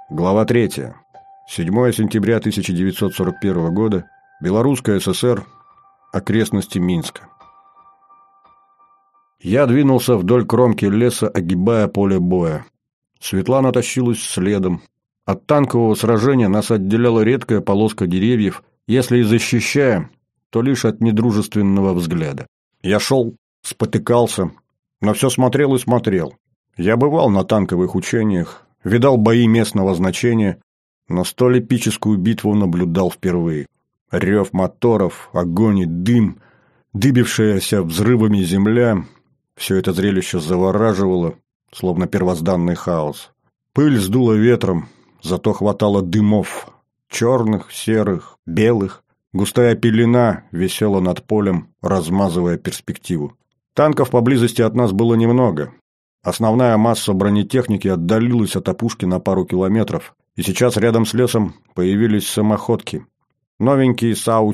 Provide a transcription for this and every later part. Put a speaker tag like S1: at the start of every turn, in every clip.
S1: Глава 3. 7 сентября 1941 года. Белорусская ССР. Окрестности Минска. Я двинулся вдоль кромки леса, огибая поле боя. Светлана тащилась следом. От танкового сражения нас отделяла редкая полоска деревьев, если и защищая, то лишь от недружественного взгляда. Я шел, спотыкался, но все смотрел и смотрел. Я бывал на танковых учениях, видал бои местного значения, но столь эпическую битву наблюдал впервые. Рев моторов, огонь и дым, дыбившаяся взрывами земля — все это зрелище завораживало, словно первозданный хаос. Пыль сдула ветром, зато хватало дымов, черных, серых, белых. Густая пелена висела над полем, размазывая перспективу. Танков поблизости от нас было немного. Основная масса бронетехники отдалилась от опушки на пару километров, и сейчас рядом с лесом появились самоходки. Новенькие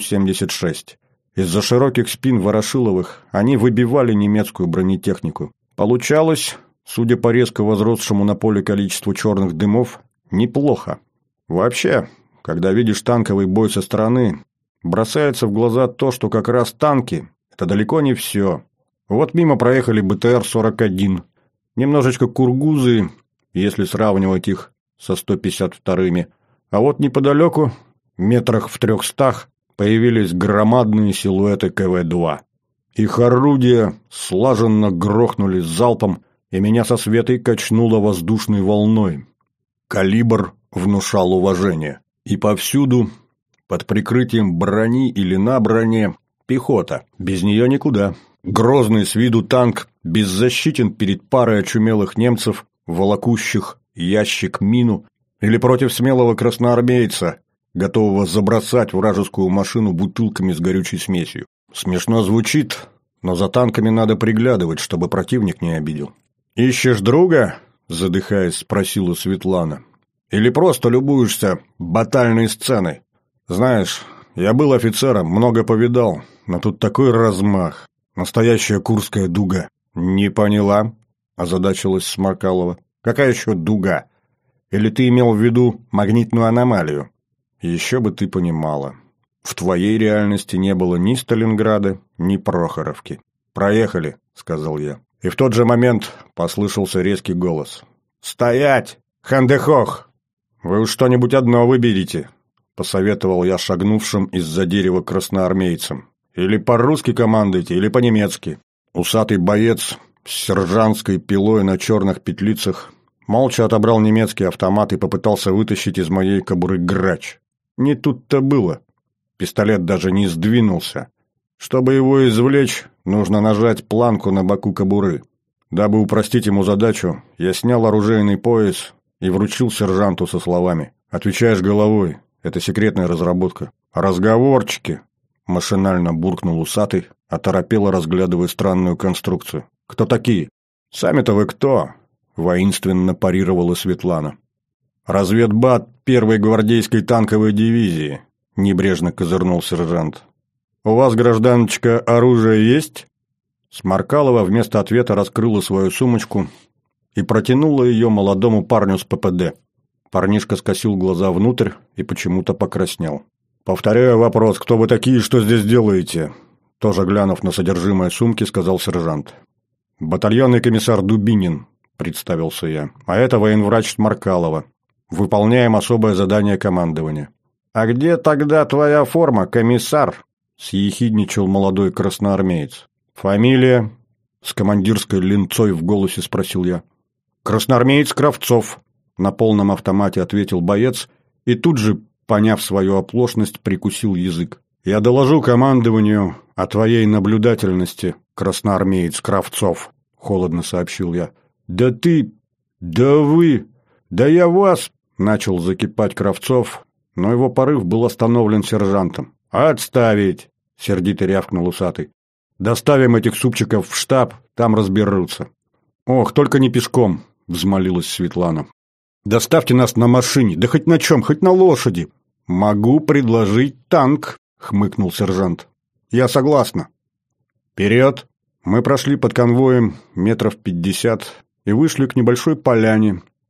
S1: САУ-76. Из-за широких спин Ворошиловых они выбивали немецкую бронетехнику. Получалось, судя по резко возросшему на поле количеству черных дымов, неплохо. Вообще, когда видишь танковый бой со стороны, бросается в глаза то, что как раз танки – это далеко не все. Вот мимо проехали БТР-41. Немножечко кургузы, если сравнивать их со 152-ми. А вот неподалеку, метрах в 300, появились громадные силуэты КВ-2. Их орудия слаженно грохнули залпом, и меня со Светой качнуло воздушной волной. Калибр внушал уважение. И повсюду, под прикрытием брони или на броне, пехота. Без нее никуда. Грозный с виду танк беззащитен перед парой очумелых немцев, волокущих ящик-мину, или против смелого красноармейца, готового забросать вражескую машину бутылками с горючей смесью. Смешно звучит, но за танками надо приглядывать, чтобы противник не обидел. «Ищешь друга?» – задыхаясь, спросила Светлана. «Или просто любуешься батальной сценой? Знаешь, я был офицером, много повидал, но тут такой размах. Настоящая Курская дуга». «Не поняла», – озадачилась Сморкалова. «Какая еще дуга? Или ты имел в виду магнитную аномалию?» «Еще бы ты понимала. В твоей реальности не было ни Сталинграда, ни Прохоровки. Проехали», – сказал я. И в тот же момент послышался резкий голос. «Стоять! Хандехох! Вы уж что-нибудь одно выберите», – посоветовал я шагнувшим из-за дерева красноармейцам. «Или по-русски командуйте, или по-немецки». Усатый боец с сержантской пилой на черных петлицах молча отобрал немецкий автомат и попытался вытащить из моей кобуры грач. Не тут-то было. Пистолет даже не сдвинулся. Чтобы его извлечь, нужно нажать планку на боку кобуры. Дабы упростить ему задачу, я снял оружейный пояс и вручил сержанту со словами: «Отвечаешь головой, это секретная разработка». «Разговорчики!» – машинально буркнул усатый, оторопело разглядывая странную конструкцию. «Кто такие?» «Сами-то вы кто?» – воинственно парировала Светлана. «Разведбат первой гвардейской танковой дивизии», – небрежно козырнул сержант. «У вас, гражданочка, оружие есть?» Сморкалова вместо ответа раскрыла свою сумочку и протянула ее молодому парню с ППД. Парнишка скосил глаза внутрь и почему-то покраснел. «Повторяю вопрос, кто вы такие и что здесь делаете?» Тоже глянув на содержимое сумки, сказал сержант. «Батальонный комиссар Дубинин», – представился я. «А это военврач Сморкалова. Выполняем особое задание командования». «А где тогда твоя форма, комиссар?» – съехидничал молодой красноармеец. «Фамилия?» – с командирской линцой в голосе спросил я. «Красноармеец Кравцов», – на полном автомате ответил боец и тут же, поняв свою оплошность, прикусил язык. «Я доложу командованию о твоей наблюдательности, красноармеец Кравцов», – холодно сообщил я. «Да ты... да вы... да я вас...» – начал закипать Кравцов, но его порыв был остановлен сержантом. «Отставить!» – сердито рявкнул усатый. «Доставим этих супчиков в штаб, там разберутся». «Ох, только не пешком!» – взмолилась Светлана. «Доставьте нас на машине, да хоть на чем, хоть на лошади». «Могу предложить танк», – хмыкнул сержант. «Я согласна». «Вперед!» Мы прошли под конвоем метров 50 и вышли к небольшой поляне,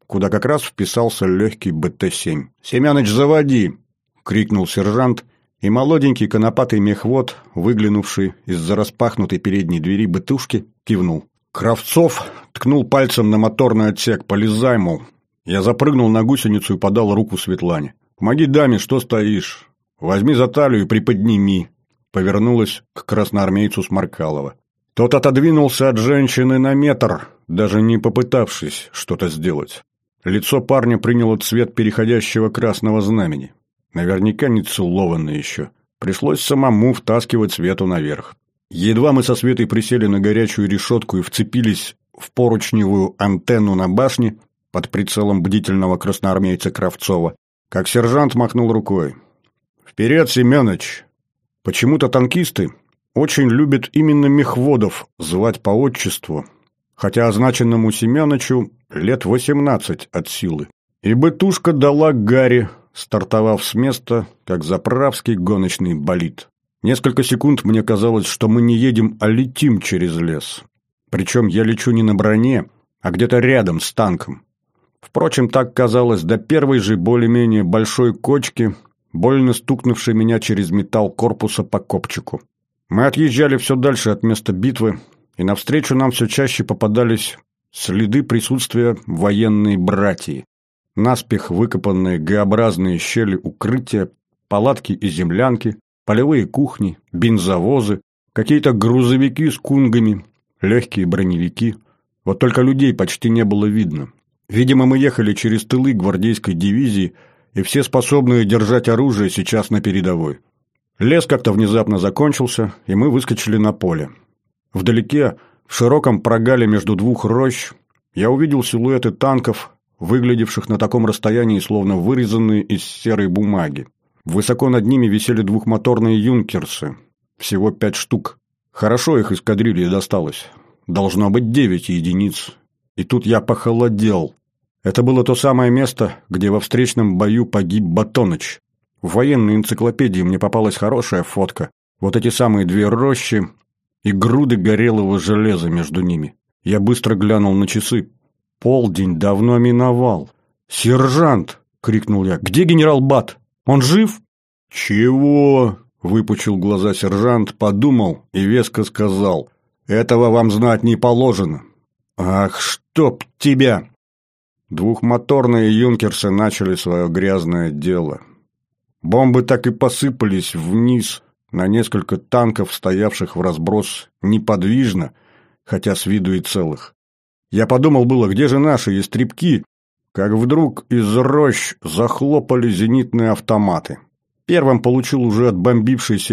S1: куда как раз вписался легкий БТ-7. «Семёныч, заводи!» — крикнул сержант, и молоденький конопатый мехвод, выглянувший из-за распахнутой передней двери бытушки, кивнул. Кравцов ткнул пальцем на моторный отсек. «Полезай, мол». Я запрыгнул на гусеницу и подал руку Светлане. «Помоги даме, что стоишь? Возьми за талию и приподними», — повернулась к красноармейцу Сморкалова. Тот отодвинулся от женщины на метр, даже не попытавшись что-то сделать. Лицо парня приняло цвет переходящего красного знамени. Наверняка не целованный еще. Пришлось самому втаскивать Свету наверх. Едва мы со Светой присели на горячую решетку и вцепились в поручневую антенну на башне под прицелом бдительного красноармейца Кравцова, как сержант махнул рукой. «Вперед, Семёныч!» Почему-то танкисты очень любят именно мехводов звать по отчеству, хотя означенному Семёнычу лет 18 от силы. И бытушка дала Гарри, стартовав с места, как заправский гоночный болид. Несколько секунд мне казалось, что мы не едем, а летим через лес. Причем я лечу не на броне, а где-то рядом с танком. Впрочем, так казалось до первой же более-менее большой кочки, больно стукнувшей меня через металл корпуса по копчику. Мы отъезжали все дальше от места битвы, и навстречу нам все чаще попадались следы присутствия военной братьи. Наспех выкопанные Г-образные щели укрытия, палатки и землянки, полевые кухни, бензовозы, какие-то грузовики с кунгами, легкие броневики. Вот только людей почти не было видно. Видимо, мы ехали через тылы гвардейской дивизии, и все способные держать оружие сейчас на передовой. Лес как-то внезапно закончился, и мы выскочили на поле. Вдалеке, в широком прогале между двух рощ, я увидел силуэты танков, выглядевших на таком расстоянии, словно вырезанные из серой бумаги. Высоко над ними висели двухмоторные юнкерсы. Всего 5 штук. Хорошо их эскадрилье досталось. Должно быть 9 единиц. И тут я похолодел. Это было то самое место, где во встречном бою погиб Батоныч. В военной энциклопедии мне попалась хорошая фотка. Вот эти самые 2 рощи и груды горелого железа между ними. Я быстро глянул на часы. Полдень давно миновал. «Сержант!» — крикнул я. «Где генерал Бат? Он жив?» «Чего?» — выпучил глаза сержант, подумал и веско сказал. «Этого вам знать не положено». «Ах, чтоб тебя!» Двухмоторные юнкерсы начали свое грязное дело. Бомбы так и посыпались вниз на несколько танков, стоявших в разброс неподвижно, хотя с виду и целых. Я подумал было, где же наши истребки, как вдруг из рощ захлопали зенитные автоматы. Первым получил уже отбомбившийся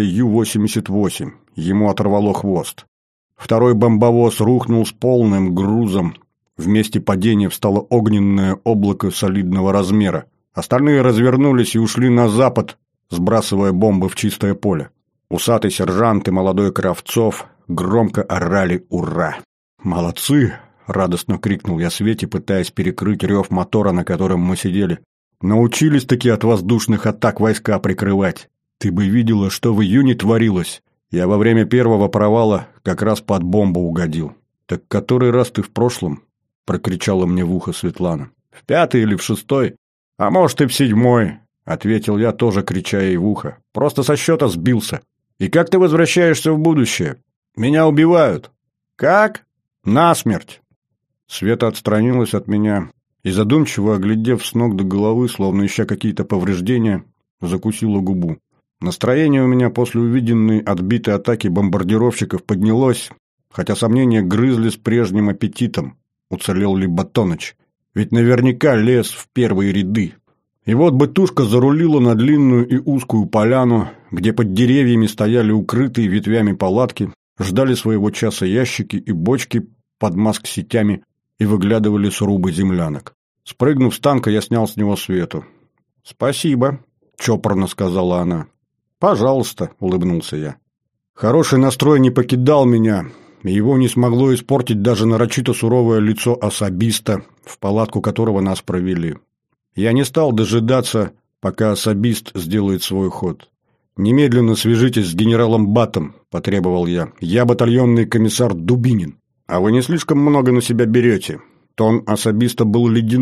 S1: Ю-88, ему оторвало хвост. Второй бомбовоз рухнул с полным грузом. В месте падения встало огненное облако солидного размера. Остальные развернулись и ушли на запад, сбрасывая бомбы в чистое поле. Усатый сержант и молодой Кравцов громко орали «Ура!». «Молодцы!» — радостно крикнул я Свете, пытаясь перекрыть рев мотора, на котором мы сидели. «Научились-таки от воздушных атак войска прикрывать. Ты бы видела, что в июне творилось. Я во время первого провала как раз под бомбу угодил». «Так который раз ты в прошлом?» — прокричала мне в ухо Светлана. «В 5-й или в 6-й? А может и в 7-й», — ответил я, тоже крича ей в ухо. «Просто со счета сбился. И как ты возвращаешься в будущее? Меня убивают». «Как?» «Насмерть». Света отстранилась от меня и, задумчиво оглядев с ног до головы, словно ища какие-то повреждения, закусила губу. Настроение у меня после увиденной отбитой атаки бомбардировщиков поднялось, хотя сомнения грызли с прежним аппетитом. Уцелел ли Батоныч? Ведь наверняка лез в первые ряды. И вот бытушка зарулила на длинную и узкую поляну, где под деревьями стояли укрытые ветвями палатки, ждали своего часа ящики и бочки под маск-сетями и выглядывали срубы землянок. Спрыгнув с танка, я снял с него Свету. «Спасибо», — чопорно сказала она. «Пожалуйста», — улыбнулся я. Хороший настрой не покидал меня, и его не смогло испортить даже нарочито суровое лицо особиста, в палатку которого нас провели. Я не стал дожидаться, пока особист сделает свой ход. «Немедленно свяжитесь с генералом Батом», — потребовал я. «Я батальонный комиссар Дубинин». «А вы не слишком много на себя берете?» Тон особиста был ледяным,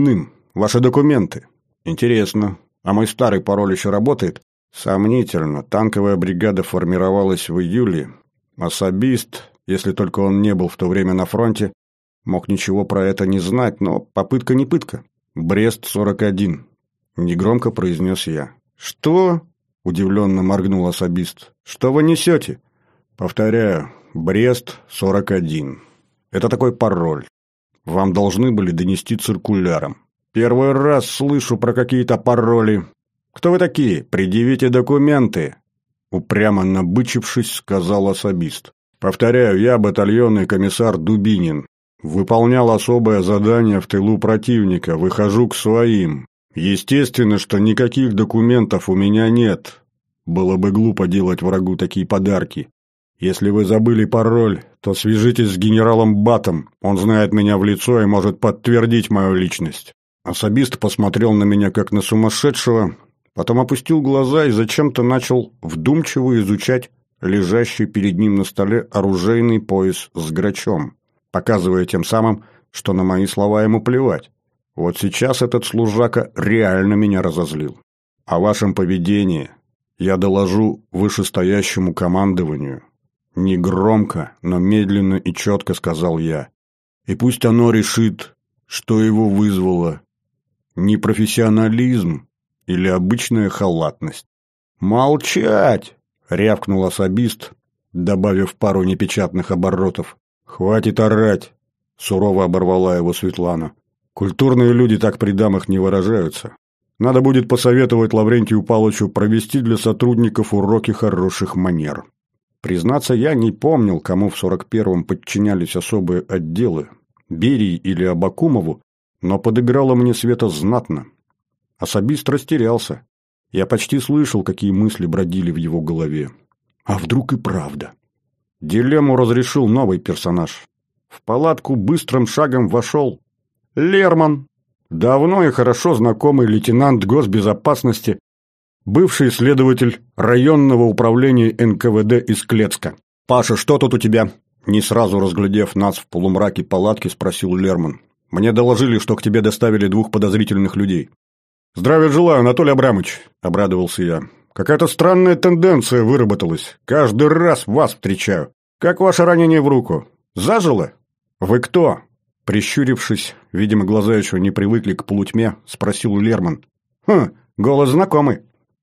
S1: Ваши документы. Интересно. А мой старый пароль еще работает? Сомнительно. Танковая бригада формировалась в июле. Особист, если только он не был в то время на фронте, мог ничего про это не знать, но попытка не пытка. Брест-41. Негромко произнес я. «Что?» – удивленно моргнул особист. «Что вы несете?» «Повторяю, Брест-41. Это такой пароль. Вам должны были донести циркуляром. Первый раз слышу про какие-то пароли. Кто вы такие? Предъявите документы!» Упрямо набычившись, сказал особист. «Повторяю, я батальонный комиссар Дубинин. Выполнял особое задание в тылу противника, выхожу к своим. Естественно, что никаких документов у меня нет. Было бы глупо делать врагу такие подарки. Если вы забыли пароль, то свяжитесь с генералом Батом. Он знает меня в лицо и может подтвердить мою личность». Особист посмотрел на меня как на сумасшедшего, потом опустил глаза и зачем-то начал вдумчиво изучать лежащий перед ним на столе оружейный пояс с грачом, показывая тем самым, что на мои слова ему плевать. Вот сейчас этот служака реально меня разозлил. О вашем поведении я доложу вышестоящему командованию. Негромко, но медленно и четко сказал я. И пусть оно решит, что его вызвало. Непрофессионализм или обычная халатность. «Молчать!» — рявкнул особист, добавив пару непечатных оборотов. «Хватит орать!» — сурово оборвала его Светлана. «Культурные люди так при дамах не выражаются. Надо будет посоветовать Лаврентию Павловичу провести для сотрудников уроки хороших манер». Признаться, я не помнил, кому в 41-м подчинялись особые отделы, Берии или Абакумову, но подыграла мне Света знатно. Особист растерялся. Я почти слышал, какие мысли бродили в его голове. А вдруг и правда? Дилемму разрешил новый персонаж. В палатку быстрым шагом вошел Лерман, давно и хорошо знакомый лейтенант госбезопасности, бывший следователь районного управления НКВД из Клецка. «Паша, что тут у тебя?» Не сразу разглядев нас в полумраке палатки, спросил Лерман. «Мне доложили, что к тебе доставили 2 подозрительных людей». «Здравия желаю, Анатолий Абрамович», — обрадовался я. «Какая-то странная тенденция выработалась. Каждый раз вас встречаю. Как ваше ранение в руку? Зажило? Вы кто?» Прищурившись, видимо, глаза еще не привыкли к полутьме, спросил Лерман. Голос знакомый.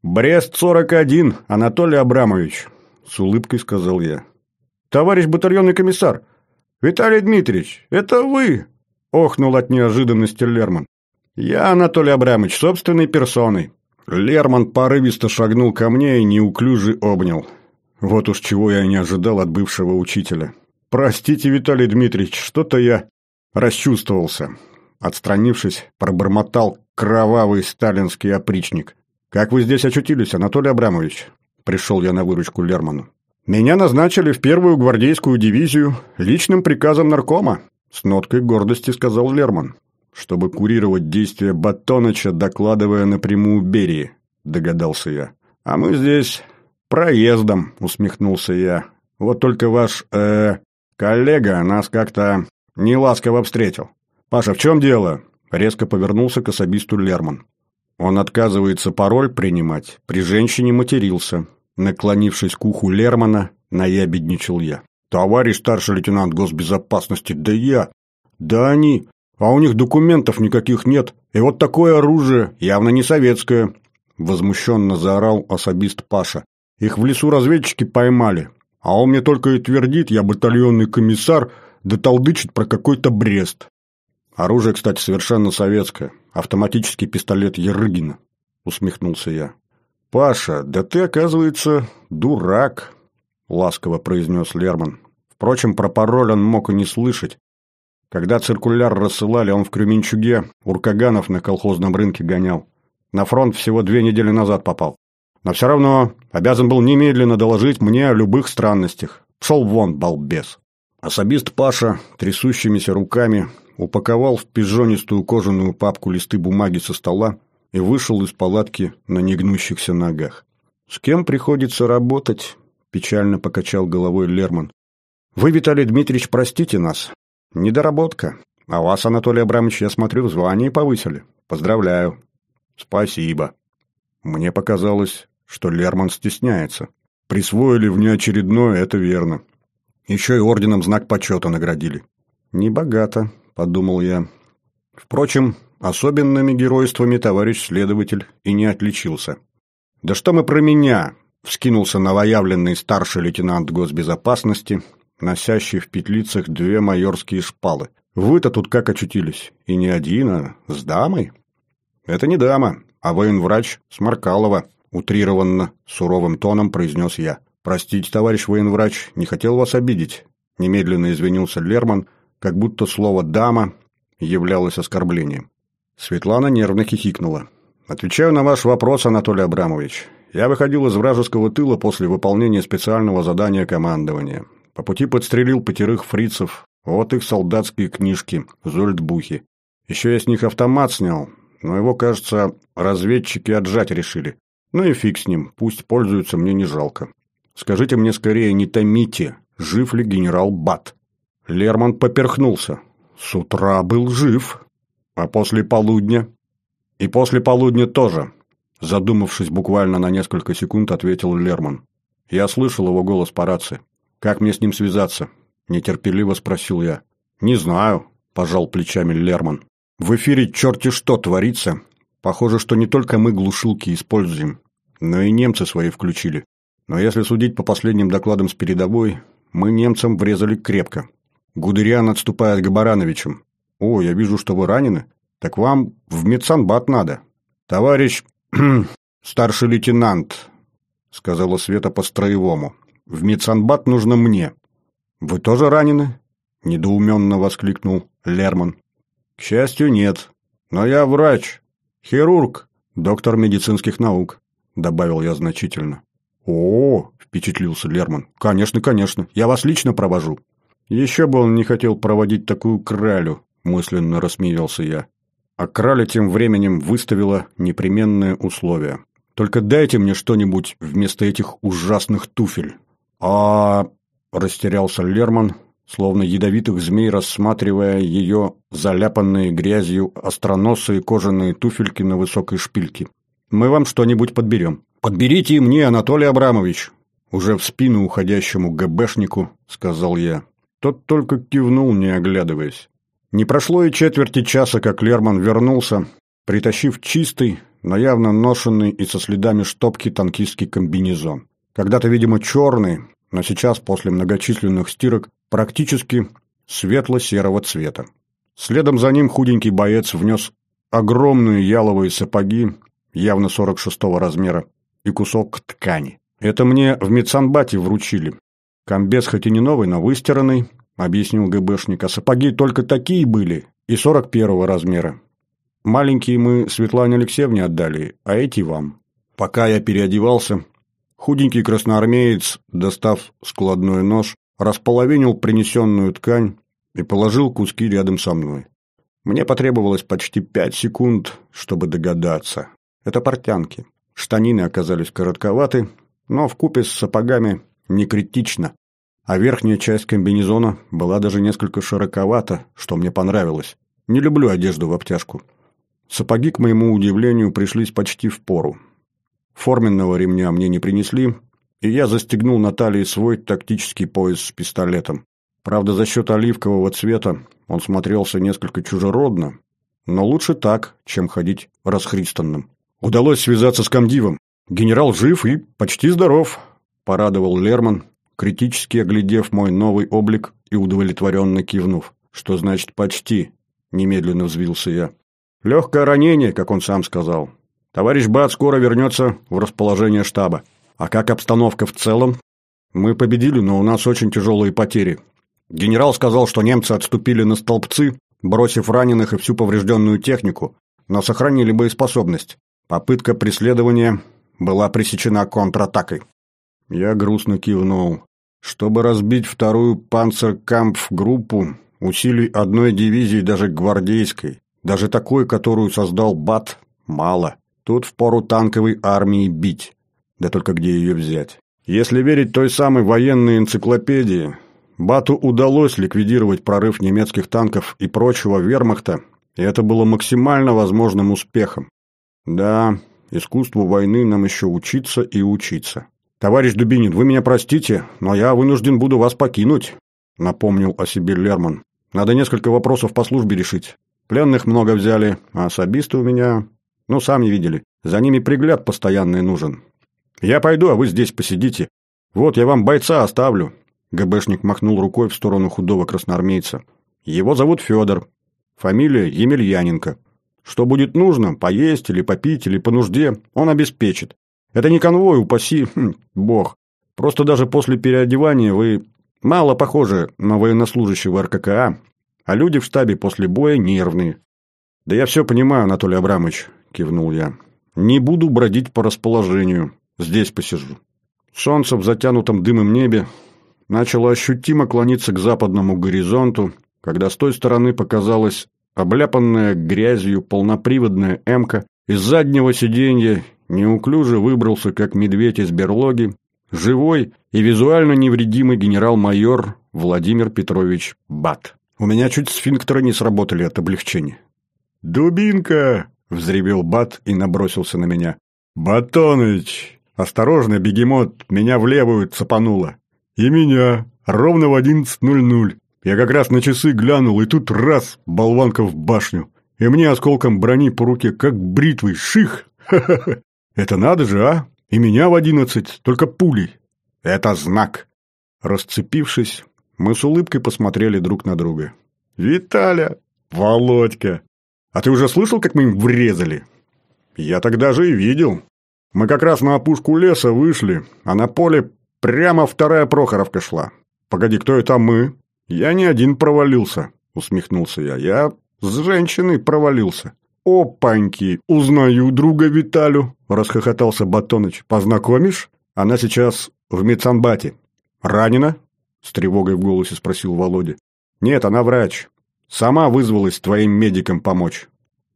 S1: «Брест-41, Анатолий Абрамович», — с улыбкой сказал я. «Товарищ батальонный комиссар, Виталий Дмитриевич, это вы?» — охнул от неожиданности Лерман. «Я, Анатолий Абрамович, собственной персоной». Лерман порывисто шагнул ко мне и неуклюже обнял. Вот уж чего я не ожидал от бывшего учителя. «Простите, Виталий Дмитриевич, что-то я расчувствовался». Отстранившись, пробормотал кровавый сталинский опричник. «Как вы здесь очутились, Анатолий Абрамович?» Пришел я на выручку Лерману. «Меня назначили в 1-ю гвардейскую дивизию личным приказом наркома», с ноткой гордости сказал Лерман. «Чтобы курировать действия Батоныча, докладывая напрямую Берии», догадался я. «А мы здесь проездом», усмехнулся я. «Вот только ваш, коллега нас как-то неласково встретил». «Паша, в чем дело?» Резко повернулся к особисту Лерман. «Он отказывается пароль принимать, при женщине матерился». Наклонившись к уху Лермана, наябедничал я. «Товарищ старший лейтенант госбезопасности, да я... Да они... А у них документов никаких нет, и вот такое оружие, явно не советское!» Возмущенно заорал особист Паша. «Их в лесу разведчики поймали, а он мне только и твердит, я батальонный комиссар, да толдычит про какой-то Брест». «Оружие, кстати, совершенно советское, автоматический пистолет Ерыгина», усмехнулся я. «Паша, да ты, оказывается, дурак», — ласково произнес Лерман. Впрочем, про пароль он мог и не слышать. Когда циркуляр рассылали, он в Кременчуге уркаганов на колхозном рынке гонял. На фронт всего 2 недели назад попал. Но все равно обязан был немедленно доложить мне о любых странностях. Пшел вон, балбес». Особист Паша трясущимися руками упаковал в пижонистую кожаную папку листы бумаги со стола и вышел из палатки на негнущихся ногах. «С кем приходится работать?» – печально покачал головой Лерман. «Вы, Виталий Дмитриевич, простите нас. Недоработка. А вас, Анатолий Абрамович, я смотрю, в звании повысили. Поздравляю. Спасибо. Мне показалось, что Лерман стесняется. Присвоили внеочередное, это верно. Еще и орденом знак почета наградили. Небогато, подумал я. Впрочем, особенными геройствами товарищ следователь и не отличился. «Да что мы про меня?» — вскинулся новоявленный старший лейтенант госбезопасности, носящий в петлицах 2 майорские шпалы. «Вы-то тут как очутились? И не один, а с дамой?» «Это не дама, а военврач Сморкалова», — утрированно, суровым тоном произнес я. «Простите, товарищ военврач, не хотел вас обидеть», — немедленно извинился Лерман, как будто слово «дама» являлось оскорблением. Светлана нервно хихикнула. «Отвечаю на ваш вопрос, Анатолий Абрамович. Я выходил из вражеского тыла после выполнения специального задания командования. По пути подстрелил 5 фрицев, вот их солдатские книжки, зольдбухи. Еще я с них автомат снял, но его, кажется, разведчики отжать решили. Ну и фиг с ним, пусть пользуются, мне не жалко. Скажите мне скорее, не томите, жив ли генерал Бат?» Лерман поперхнулся. «С утра был жив. А после полудня?» «И после полудня тоже», — задумавшись буквально на несколько секунд, ответил Лерман. Я слышал его голос по рации. «Как мне с ним связаться?» — нетерпеливо спросил я. «Не знаю», — пожал плечами Лерман. «В эфире черти что творится. Похоже, что не только мы глушилки используем, но и немцы свои включили. Но если судить по последним докладам с передовой, мы немцам врезали крепко. Гудериан отступает к Барановичам. О, я вижу, что вы ранены. Так вам в медсанбат надо. Товарищ старший лейтенант, сказала Света по-строевому. В медсанбат нужно мне. Вы тоже ранены? Недоуменно воскликнул Лерман. К счастью, нет. Но я врач, хирург, доктор медицинских наук, добавил я значительно. О, впечатлился Лерман. Конечно, конечно. Я вас лично провожу. Еще бы он не хотел проводить такую кралю, мысленно рассмеялся я. А краля тем временем выставила непременное условие. Только дайте мне что-нибудь вместо этих ужасных туфель. Растерялся Лерман, словно ядовитых змей, рассматривая ее заляпанные грязью остроносые кожаные туфельки на высокой шпильке. Мы вам что-нибудь подберем. Подберите и мне, Анатолий Абрамович. Уже в спину уходящему ГБшнику сказал я. Тот только кивнул, не оглядываясь. Не прошло и четверти часа, как Лерман вернулся, притащив чистый, но явно ношенный и со следами штопки танкистский комбинезон. Когда-то, видимо, черный, но сейчас, после многочисленных стирок, практически светло-серого цвета. Следом за ним худенький боец внес огромные яловые сапоги, явно 46-го размера, и кусок ткани. Это мне в медсанбате вручили. Комбез хоть и не новый, но выстиранный, объяснил ГБшник, а сапоги только такие были, и 41-го размера. Маленькие мы Светлане Алексеевне отдали, а эти вам. Пока я переодевался, худенький красноармеец, достав складной нож, располовинил принесенную ткань и положил куски рядом со мной. Мне потребовалось почти 5 секунд, чтобы догадаться. Это портянки. Штанины оказались коротковаты, но вкупе с сапогами не критично, а верхняя часть комбинезона была даже несколько широковата, что мне понравилось. Не люблю одежду в обтяжку. Сапоги, к моему удивлению, пришлись почти впору. Форменного ремня мне не принесли, и я застегнул на талии свой тактический пояс с пистолетом. Правда, за счет оливкового цвета он смотрелся несколько чужеродно, но лучше так, чем ходить расхристанным. Удалось связаться с комдивом. Генерал жив и почти здоров, порадовал Лерман, критически оглядев мой новый облик и удовлетворенно кивнув. Что значит «почти»? Немедленно взвился я. Легкое ранение, как он сам сказал. Товарищ Бат скоро вернется в расположение штаба. А как обстановка в целом? Мы победили, но у нас очень тяжелые потери. Генерал сказал, что немцы отступили на Столбцы, бросив раненых и всю поврежденную технику, но сохранили боеспособность. Попытка преследования была пресечена контратакой. Я грустно кивнул. Чтобы разбить вторую панцеркампф-группу, усилий одной дивизии, даже гвардейской, даже такой, которую создал Бат, мало. Тут впору танковой армии бить. Да только где ее взять? Если верить той самой военной энциклопедии, Бату удалось ликвидировать прорыв немецких танков и прочего вермахта, и это было максимально возможным успехом. Да, искусству войны нам еще учиться и учиться. «Товарищ Дубинин, вы меня простите, но я вынужден буду вас покинуть», — напомнил о себе Лерман. «Надо несколько вопросов по службе решить. Пленных много взяли, а особисты у меня... Ну, сами видели. За ними пригляд постоянный нужен. Я пойду, а вы здесь посидите. Вот, я вам бойца оставлю». ГБшник махнул рукой в сторону худого красноармейца. «Его зовут Федор. Фамилия Емельяненко. Что будет нужно, поесть или попить, или по нужде, он обеспечит. Это не конвой, упаси бог. Просто даже после переодевания вы мало похожи на военнослужащего РККА, а люди в штабе после боя нервные». «Да я все понимаю, Анатолий Абрамович», — кивнул я. «Не буду бродить по расположению. Здесь посижу». Солнце в затянутом дымом небе начало ощутимо клониться к западному горизонту, когда с той стороны показалась обляпанная грязью полноприводная «Эмка». Из заднего сиденья неуклюже выбрался, как медведь из берлоги, живой и визуально невредимый генерал-майор Владимир Петрович Бат. У меня чуть сфинктеры не сработали от облегчения. «Дубинка!» — взревел Бат и набросился на меня. «Батоныч! Осторожно, бегемот, меня в левую цапануло. И меня, ровно в 11:00. Я как раз на часы глянул, и тут раз, болванка в башню. И мне осколком брони по руке, как бритвой, ших! Ха-ха-ха! Это надо же, а? И меня в 11, только пулей. Это знак!» Расцепившись, мы с улыбкой посмотрели друг на друга. «Виталя! Володька! А ты уже слышал, как мы им врезали?» «Я тогда же и видел. Мы как раз на опушку леса вышли, а на поле прямо вторая Прохоровка шла. Погоди, кто это мы?» «Я не один провалился», — усмехнулся я. «Я с женщиной провалился». «Опаньки! Узнаю друга Виталю», — расхохотался Батоныч. «Познакомишь? Она сейчас в медсанбате». «Ранена?» — с тревогой в голосе спросил Володя. «Нет, она врач. Сама вызвалась твоим медикам помочь».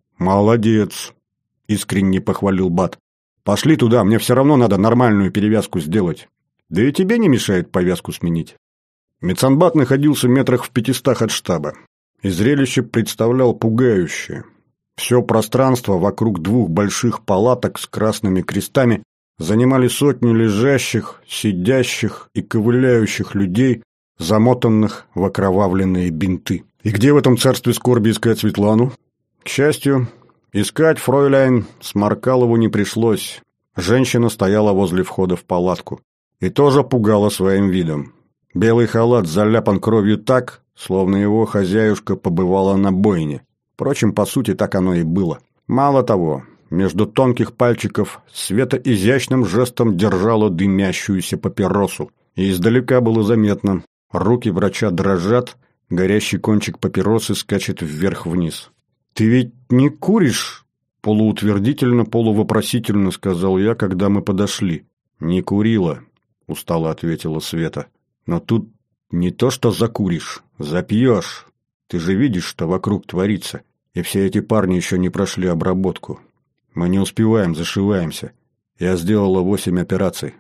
S1: «Молодец», — искренне похвалил Бат. «Пошли туда, мне все равно надо нормальную перевязку сделать. Да и тебе не мешает повязку сменить». Медсанбат находился метрах в 500 от штаба, и зрелище представлял пугающее. Все пространство вокруг двух больших палаток с красными крестами занимали сотни лежащих, сидящих и ковыляющих людей, замотанных в окровавленные бинты. И где в этом царстве скорби искать Светлану? К счастью, искать фройляйн Сморкалову не пришлось. Женщина стояла возле входа в палатку и тоже пугала своим видом. Белый халат заляпан кровью так, словно его хозяюшка побывала на бойне. Впрочем, по сути, так оно и было. Мало того, между тонких пальчиков Света изящным жестом держала дымящуюся папиросу. И издалека было заметно. Руки врача дрожат, горящий кончик папиросы скачет вверх-вниз. «Ты ведь не куришь?» — полуутвердительно, полувопросительно сказал я, когда мы подошли. «Не курила», — устало ответила Света. «Но тут не то что закуришь, запьешь. Ты же видишь, что вокруг творится. И все эти парни еще не прошли обработку. Мы не успеваем, зашиваемся. Я сделала 8 операций.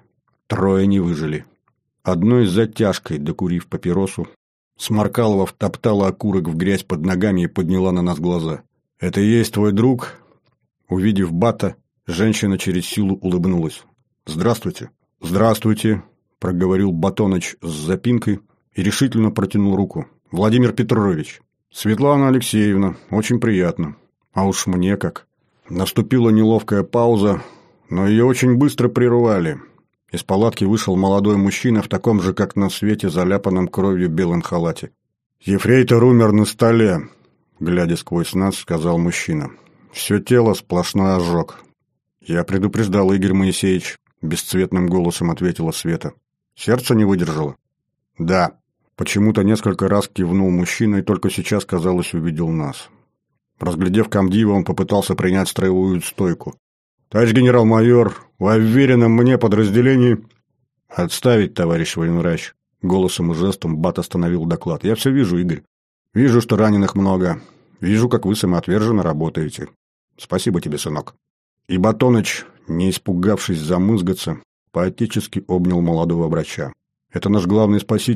S1: 3 не выжили». Одной затяжкой, докурив папиросу, Сморкалова втоптала окурок в грязь под ногами и подняла на нас глаза. «Это и есть твой друг?» Увидев Бата, женщина через силу улыбнулась. «Здравствуйте». «Здравствуйте», — проговорил Батоныч с запинкой и решительно протянул руку. «Владимир Петрович». «Светлана Алексеевна, очень приятно. А уж мне как». Наступила неловкая пауза, но ее очень быстро прервали. Из палатки вышел молодой мужчина в таком же, как на Свете, заляпанном кровью белом халате. «Ефрейтор умер на столе», — глядя сквозь нас, сказал мужчина. «Все тело сплошной ожог». «Я предупреждал, Игорь Моисеевич», — бесцветным голосом ответила Света. «Сердце не выдержало?» «Да». Почему-то несколько раз кивнул мужчина и только сейчас, казалось, увидел нас. Разглядев комдива, он попытался принять строевую стойку. «Товарищ генерал-майор, в уверенном мне подразделении...» «Отставить, товарищ военврач!» Голосом и жестом Бат остановил доклад. «Я все вижу, Игорь. Вижу, что раненых много. Вижу, как вы самоотверженно работаете. Спасибо тебе, сынок». И Батоныч, не испугавшись замызгаться, поотечески обнял молодого врача. «Это наш главный спаситель,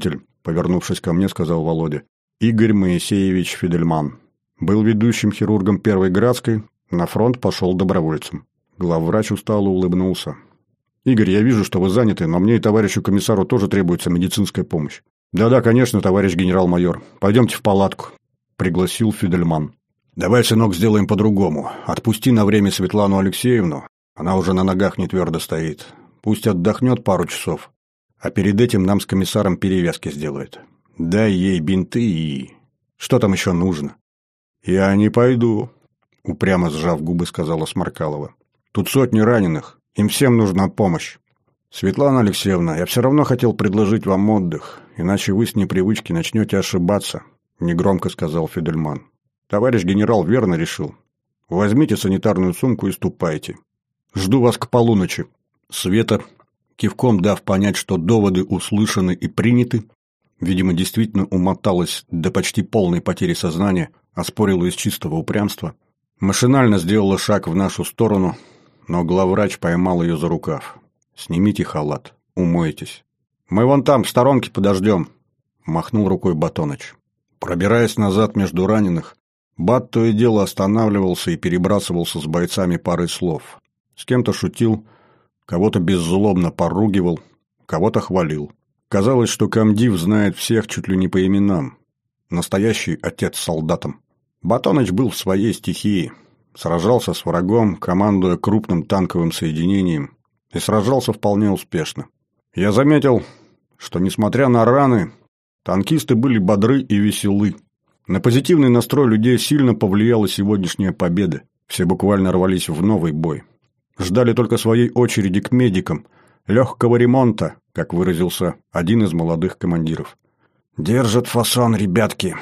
S1: повернувшись ко мне, сказал Володя. Игорь Моисеевич Фидельман. Был ведущим хирургом Первой Градской, на фронт пошел добровольцем. Главврач устало улыбнулся. «Игорь, я вижу, что вы заняты, но мне и товарищу комиссару тоже требуется медицинская помощь». «Да-да, конечно, товарищ генерал-майор. Пойдемте в палатку», — пригласил Фидельман. «Давай, сынок, сделаем по-другому. Отпусти на время Светлану Алексеевну. Она уже на ногах не твердо стоит. Пусть отдохнет пару часов. А перед этим нам с комиссаром перевязки сделает. Дай ей бинты и... Что там еще нужно?» «Я не пойду», — упрямо сжав губы, сказала Сморкалова. «Тут сотни раненых. Им всем нужна помощь». «Светлана Алексеевна, я все равно хотел предложить вам отдых, иначе вы с непривычки начнете ошибаться», — негромко сказал Фидельман. «Товарищ генерал верно решил. Возьмите санитарную сумку и ступайте. Жду вас к полуночи». Света, кивком дав понять, что доводы услышаны и приняты, видимо, действительно умоталась до почти полной потери сознания, оспорила из чистого упрямства, машинально сделала шаг в нашу сторону, но главврач поймал ее за рукав. «Снимите халат, умойтесь». «Мы вон там, в сторонке, подождем», — махнул рукой Батоныч. Пробираясь назад между раненых, Бат то и дело останавливался и перебрасывался с бойцами парой слов. С кем-то шутил, кого-то беззлобно поругивал, кого-то хвалил. Казалось, что комдив знает всех чуть ли не по именам. Настоящий отец солдатам. Батоныч был в своей стихии. Сражался с врагом, командуя крупным танковым соединением. И сражался вполне успешно. Я заметил, что, несмотря на раны, танкисты были бодры и веселы. На позитивный настрой людей сильно повлияла сегодняшняя победа. Все буквально рвались в новый бой. Ждали только своей очереди к медикам, легкого ремонта, как выразился один из молодых командиров. «Держат фасон, ребятки»,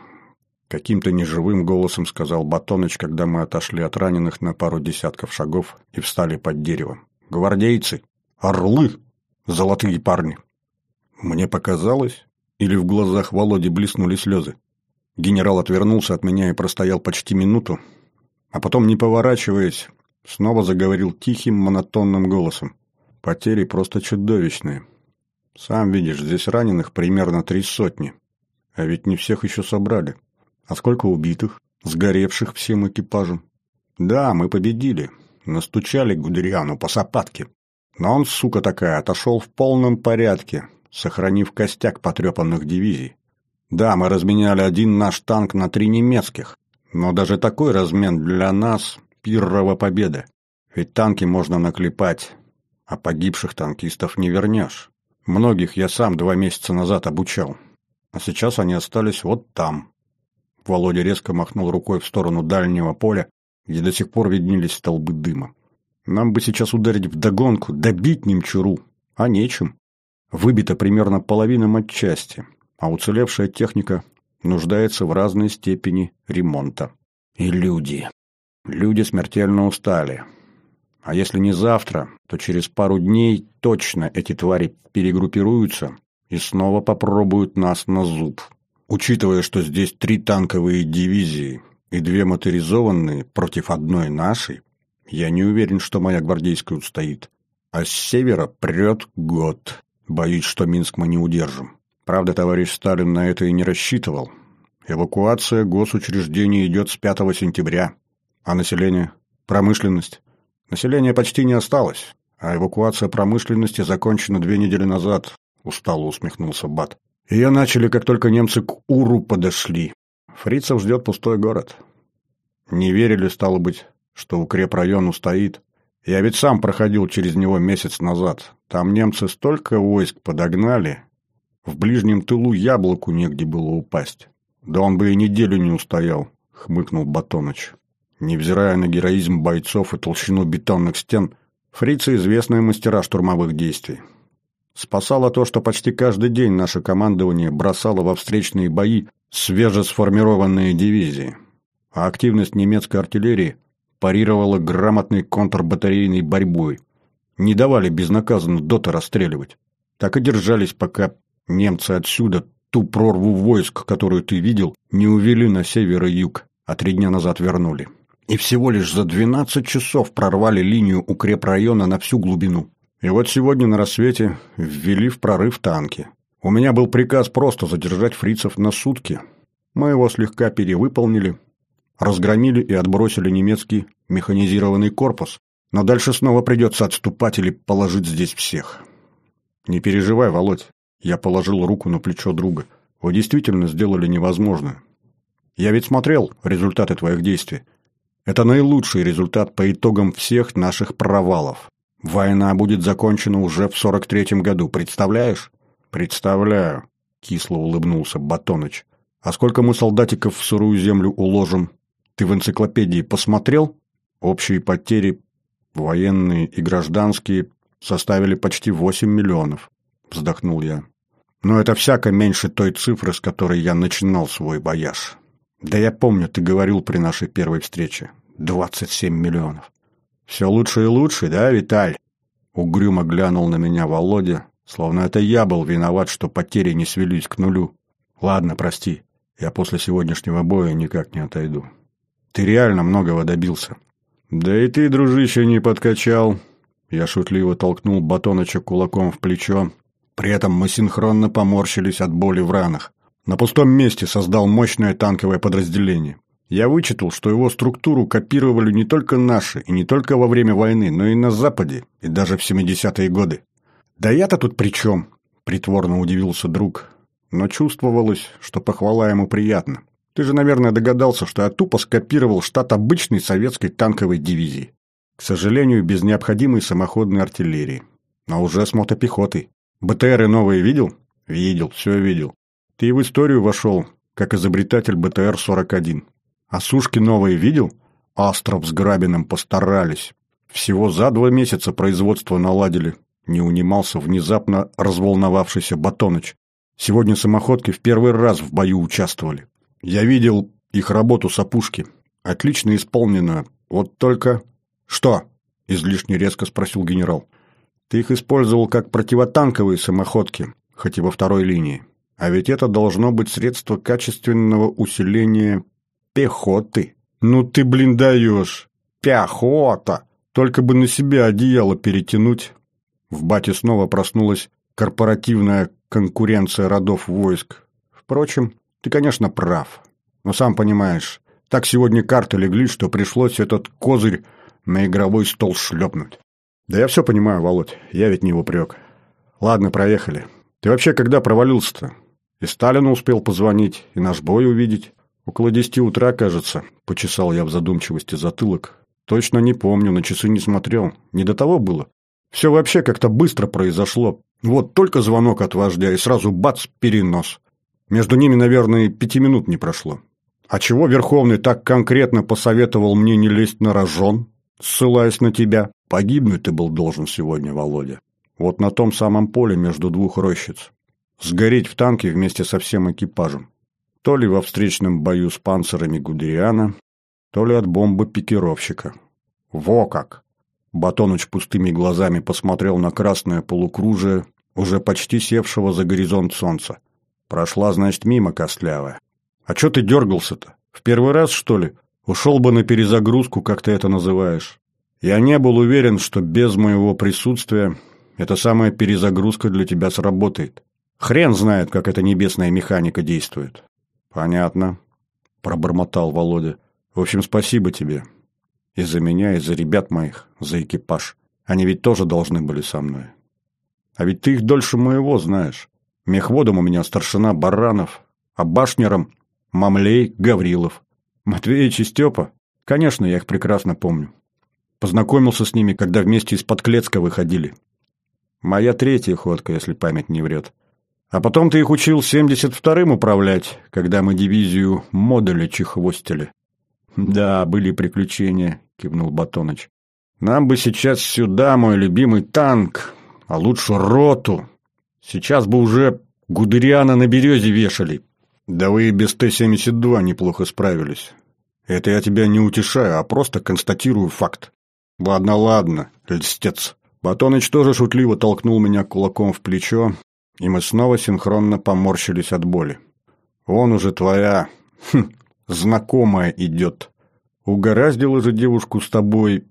S1: — каким-то неживым голосом сказал Батоныч, когда мы отошли от раненых на пару десятков шагов и встали под деревом. «Гвардейцы! Орлы! Золотые парни!» Мне показалось, или в глазах Володи блеснули слезы. Генерал отвернулся от меня и простоял почти минуту, а потом, не поворачиваясь, снова заговорил тихим, монотонным голосом. «Потери просто чудовищные. Сам видишь, здесь раненых примерно 300. А ведь не всех еще собрали. А сколько убитых, сгоревших всем экипажем? Да, мы победили. Настучали Гудериану по сапатке. Но он, сука такая, отошел в полном порядке, сохранив костяк потрепанных дивизий. Да, мы разменяли один наш танк на 3 немецких. Но даже такой размен для нас – пиррова победа. Ведь танки можно наклепать, а погибших танкистов не вернешь. Многих я сам 2 месяца назад обучал. А сейчас они остались вот там». Володя резко махнул рукой в сторону дальнего поля, где до сих пор виднелись столбы дыма. «Нам бы сейчас ударить вдогонку, добить немчуру, а нечем. Выбита примерно половина матчасти, а уцелевшая техника нуждается в разной степени ремонта. И люди. Люди смертельно устали. А если не завтра, то через пару дней точно эти твари перегруппируются и снова попробуют нас на зуб. Учитывая, что здесь 3 танковые дивизии и 2 моторизованные против одной нашей, я не уверен, что моя гвардейская устоит. А с севера прет год. Боюсь, что Минск мы не удержим. Правда, товарищ Сталин на это и не рассчитывал. Эвакуация госучреждений идет с 5 сентября. А население? Промышленность? Населения почти не осталось, а эвакуация промышленности закончена 2 недели назад, устало усмехнулся Бат. Ее начали, как только немцы к Уру подошли. Фрицев ждет пустой город. Не верили, стало быть, что укрепрайон устоит. Я ведь сам проходил через него месяц назад. Там немцы столько войск подогнали. В ближнем тылу яблоку негде было упасть. Да он бы и неделю не устоял, хмыкнул Батоныч. Невзирая на героизм бойцов и толщину бетонных стен, фрицы – известные мастера штурмовых действий. Спасало то, что почти каждый день наше командование бросало во встречные бои свежесформированные дивизии, а активность немецкой артиллерии парировала грамотной контрбатарейной борьбой. Не давали безнаказанно доты расстреливать. Так и держались, пока немцы отсюда ту прорву войск, которую ты видел, не увели на север и юг, а 3 дня назад вернули. И всего лишь за 12 часов прорвали линию укрепрайона на всю глубину. И вот сегодня на рассвете ввели в прорыв танки. У меня был приказ просто задержать фрицев на сутки. Мы его слегка перевыполнили, разгромили и отбросили немецкий механизированный корпус, но дальше снова придется отступать или положить здесь всех. Не переживай, Володь, я положил руку на плечо друга. Вы действительно сделали невозможное. Я ведь смотрел результаты твоих действий. Это наилучший результат по итогам всех наших провалов. Война будет закончена уже в 43-м году, представляешь? Представляю, кисло улыбнулся Батоныч. А сколько мы солдатиков в сырую землю уложим? Ты в энциклопедии посмотрел? Общие потери, военные и гражданские, составили почти 8 миллионов, вздохнул я. Но это всяко меньше той цифры, с которой я начинал свой вояж. Да я помню, ты говорил при нашей первой встрече. 27 миллионов. Все лучше и лучше, да, Виталь? Угрюмо глянул на меня Володя, словно это я был виноват, что потери не свелись к нулю. Ладно, прости, я после сегодняшнего боя никак не отойду. Ты реально многого добился. Да и ты, дружище, не подкачал. Я шутливо толкнул Батоныча кулаком в плечо. При этом мы синхронно поморщились от боли в ранах. На пустом месте создал мощное танковое подразделение. Я вычитал, что его структуру копировали не только наши, и не только во время войны, но и на Западе, и даже в 70-е годы. «Да я-то тут при чем?» – притворно удивился друг. Но чувствовалось, что похвала ему приятна. «Ты же, наверное, догадался, что я тупо скопировал штат обычной советской танковой дивизии. К сожалению, без необходимой самоходной артиллерии. Но уже с мотопехотой. БТРы новые видел?» «Видел, все видел. Ты и в историю вошел, как изобретатель БТР-41. А сушки новые видел? Астров с Грабиным постарались. Всего за 2 месяца производство наладили». Не унимался внезапно разволновавшийся Батоныч. «Сегодня самоходки в первый раз в бою участвовали. Я видел их работу с опушки. Отлично исполненную. Вот только...» «Что?» – излишне резко спросил генерал. «Ты их использовал как противотанковые самоходки, хоть и во второй линии. А ведь это должно быть средство качественного усиления пехоты». «Ну ты, блин, даешь! Пехота! Только бы на себя одеяло перетянуть». В бате снова проснулась корпоративная конкуренция родов войск. Впрочем, ты, конечно, прав. Но сам понимаешь, так сегодня карты легли, что пришлось этот козырь на игровой стол шлепнуть. Да я все понимаю, Володь, я ведь не в упрек. Ладно, проехали. Ты вообще когда провалился-то? И Сталину успел позвонить, и наш бой увидеть. Около 10 утра, кажется, почесал я в задумчивости затылок. Точно не помню, на часы не смотрел. Не до того было. Все вообще как-то быстро произошло. Вот только звонок от вождя, и сразу бац, перенос. Между ними, наверное, 5 минут не прошло. А чего Верховный так конкретно посоветовал мне не лезть на рожон, ссылаясь на тебя? Погибнуть ты был должен сегодня, Володя. Вот на том самом поле между 2 рощиц. Сгореть в танке вместе со всем экипажем. То ли во встречном бою с панцирами Гудериана, то ли от бомбы пикировщика. Во как! Батоныч пустыми глазами посмотрел на красное полукружие, уже почти севшего за горизонт солнца. Прошла, значит, мимо костлявая. А чё ты дергался-то? В первый раз, что ли? Ушел бы на перезагрузку, как ты это называешь. Я не был уверен, что без моего присутствия эта самая перезагрузка для тебя сработает. Хрен знает, как эта небесная механика действует. Понятно, пробормотал Володя. В общем, спасибо тебе. И за меня, и за ребят моих, за экипаж. Они ведь тоже должны были со мной. А ведь ты их дольше моего знаешь. Мехводом у меня старшина Баранов, а башнером Мамлей Гаврилов. Матвеич и Степа? Конечно, я их прекрасно помню. Познакомился с ними, когда вместе из-под Клецка выходили. Моя 3-я ходка, если память не врет. А потом ты их учил 72-м управлять, когда мы дивизию модуля чехвостили. «Да, были приключения», — кивнул Батоныч. «Нам бы сейчас сюда, мой любимый танк, а лучше роту. Сейчас бы уже Гудериана на березе вешали. Да вы и без Т-72 неплохо справились. Это я тебя не утешаю, а просто констатирую факт. Ладно, ладно, льстец». Батоныч тоже шутливо толкнул меня кулаком в плечо, и мы снова синхронно поморщились от боли. «Вон уже твоя... знакомая идет. Угораздило же девушку с тобой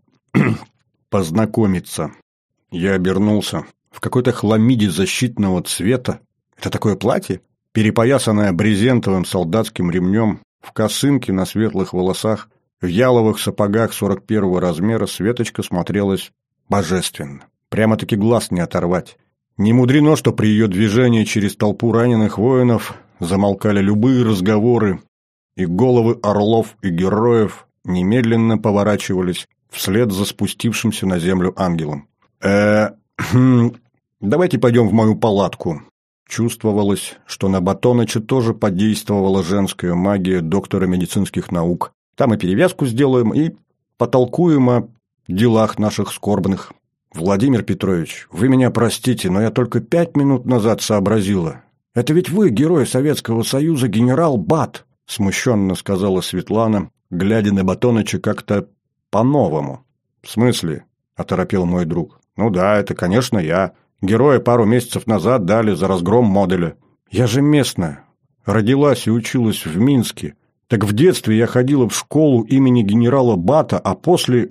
S1: познакомиться». Я обернулся. В какой-то хламиде защитного цвета Это такое платье, перепоясанное брезентовым солдатским ремнем, в косынке на светлых волосах, в яловых сапогах 41-го размера Светочка смотрелась божественно. Прямо-таки глаз не оторвать. Не мудрено, что при ее движении через толпу раненых воинов замолкали любые разговоры, и головы орлов и героев немедленно поворачивались вслед за спустившимся на землю ангелом. Давайте пойдем в мою палатку». Чувствовалось, что на Батоныча тоже подействовала женская магия доктора медицинских наук. Там и перевязку сделаем, и потолкуем о делах наших скорбных. «Владимир Петрович, вы меня простите, но я только 5 минут назад сообразила. Это ведь вы, герой Советского Союза, генерал Бат», смущенно сказала Светлана, глядя на Батоныча как-то по-новому. «В смысле?» – оторопел мой друг. «Ну да, это, конечно, я. Героя пару месяцев назад дали за разгром модуля. Я же местная. Родилась и училась в Минске. Так в детстве я ходила в школу имени генерала Бата, а после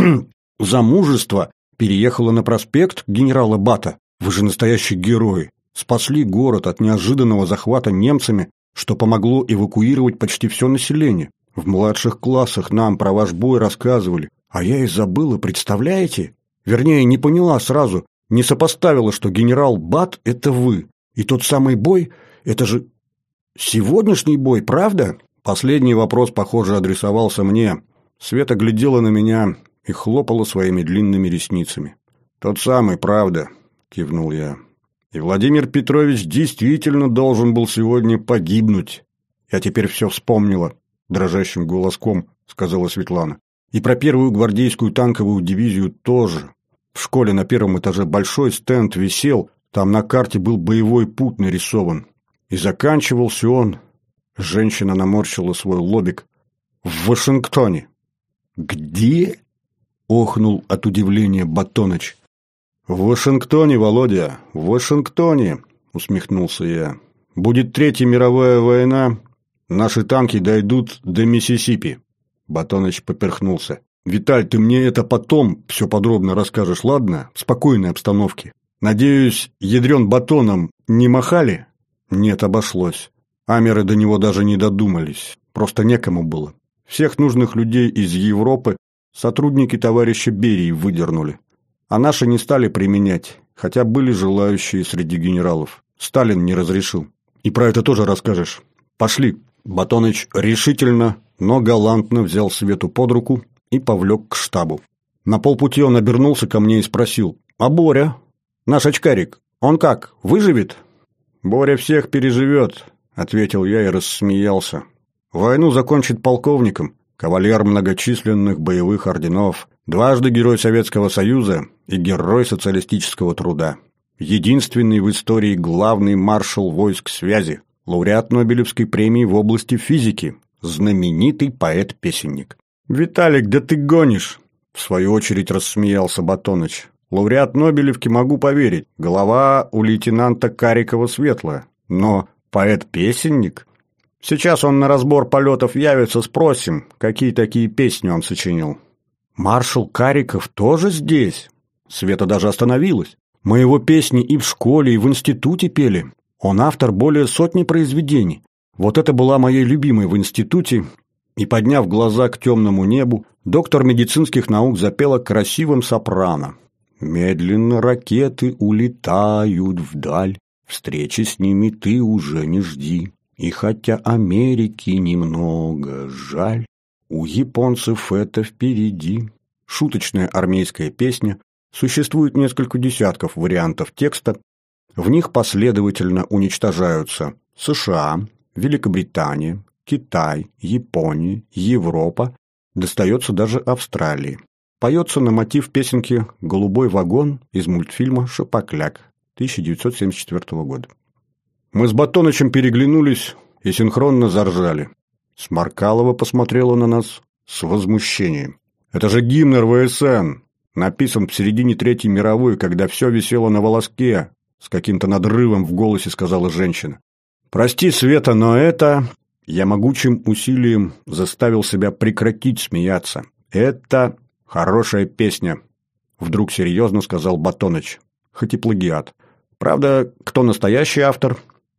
S1: замужества переехала на проспект генерала Бата. Вы же настоящий герой. Спасли город от неожиданного захвата немцами, что помогло эвакуировать почти все население. В младших классах нам про ваш бой рассказывали. А я и забыла, представляете? Вернее, не поняла сразу. Не сопоставила, что генерал Бат – это вы. И тот самый бой – это же сегодняшний бой, правда?» Последний вопрос, похоже, адресовался мне. Света глядела на меня и хлопала своими длинными ресницами. «Тот самый, правда», – кивнул я. «И Владимир Петрович действительно должен был сегодня погибнуть. Я теперь все вспомнила», – дрожащим голоском сказала Светлана. «И про первую гвардейскую танковую дивизию тоже. В школе на первом этаже большой стенд висел, там на карте был боевой путь нарисован. И заканчивался он...» Женщина наморщила свой лобик. «В Вашингтоне». «Где?» – охнул от удивления Батоныч. «В Вашингтоне, Володя, в Вашингтоне», – усмехнулся я. «Будет Третья мировая война, наши танки дойдут до Миссисипи». Батоныч поперхнулся. «Виталь, ты мне это потом все подробно расскажешь, ладно? В спокойной обстановке. Надеюсь, ядрен батоном не махали?» Нет, обошлось. Амеры до него даже не додумались. Просто некому было. Всех нужных людей из Европы сотрудники товарища Берии выдернули. А наши не стали применять, хотя были желающие среди генералов. Сталин не разрешил. И про это тоже расскажешь. Пошли. Батоныч решительно, но галантно взял Свету под руку и повлек к штабу. На полпути он обернулся ко мне и спросил: «А Боря? Наш очкарик, он как, выживет?» «Боря всех переживет», — ответил я и рассмеялся. «Войну закончит полковником, кавалер многочисленных боевых орденов, дважды Герой Советского Союза и Герой социалистического труда. Единственный в истории главный маршал войск связи, лауреат Нобелевской премии в области физики, знаменитый поэт-песенник». «Виталик, да ты гонишь!» – в свою очередь рассмеялся Батоныч. «Лауреат Нобелевки могу поверить. Голова у лейтенанта Карикова светлая. Но поэт-песенник? Сейчас он на разбор полетов явится, спросим, какие такие песни он сочинил». «Маршал Кариков тоже здесь?» Света даже остановилась. «Мы его песни и в школе, и в институте пели. Он автор более сотни произведений. Вот это была моей любимой в институте». И, подняв глаза к темному небу, доктор медицинских наук запела красивым сопрано. «Медленно ракеты улетают вдаль, встречи с ними ты уже не жди. И хотя Америки немного жаль, у японцев это впереди». Шуточная армейская песня, существует несколько десятков вариантов текста, в них последовательно уничтожаются США, Великобритания, Китай, Япония, Европа, достается даже Австралии. Поется на мотив песенки «Голубой вагон» из мультфильма «Шапокляк» 1974 года. Мы с Батонычем переглянулись и синхронно заржали. Сморкалова посмотрела на нас с возмущением. «Это же гимн РВСН, написан в середине Третьей мировой, когда все висело на волоске», с каким-то надрывом в голосе сказала женщина. «Прости, Света, но это...» Я могучим усилием заставил себя прекратить смеяться. «Это хорошая песня», — вдруг серьезно сказал Батоныч. «Хоть и плагиат. Правда, кто настоящий автор,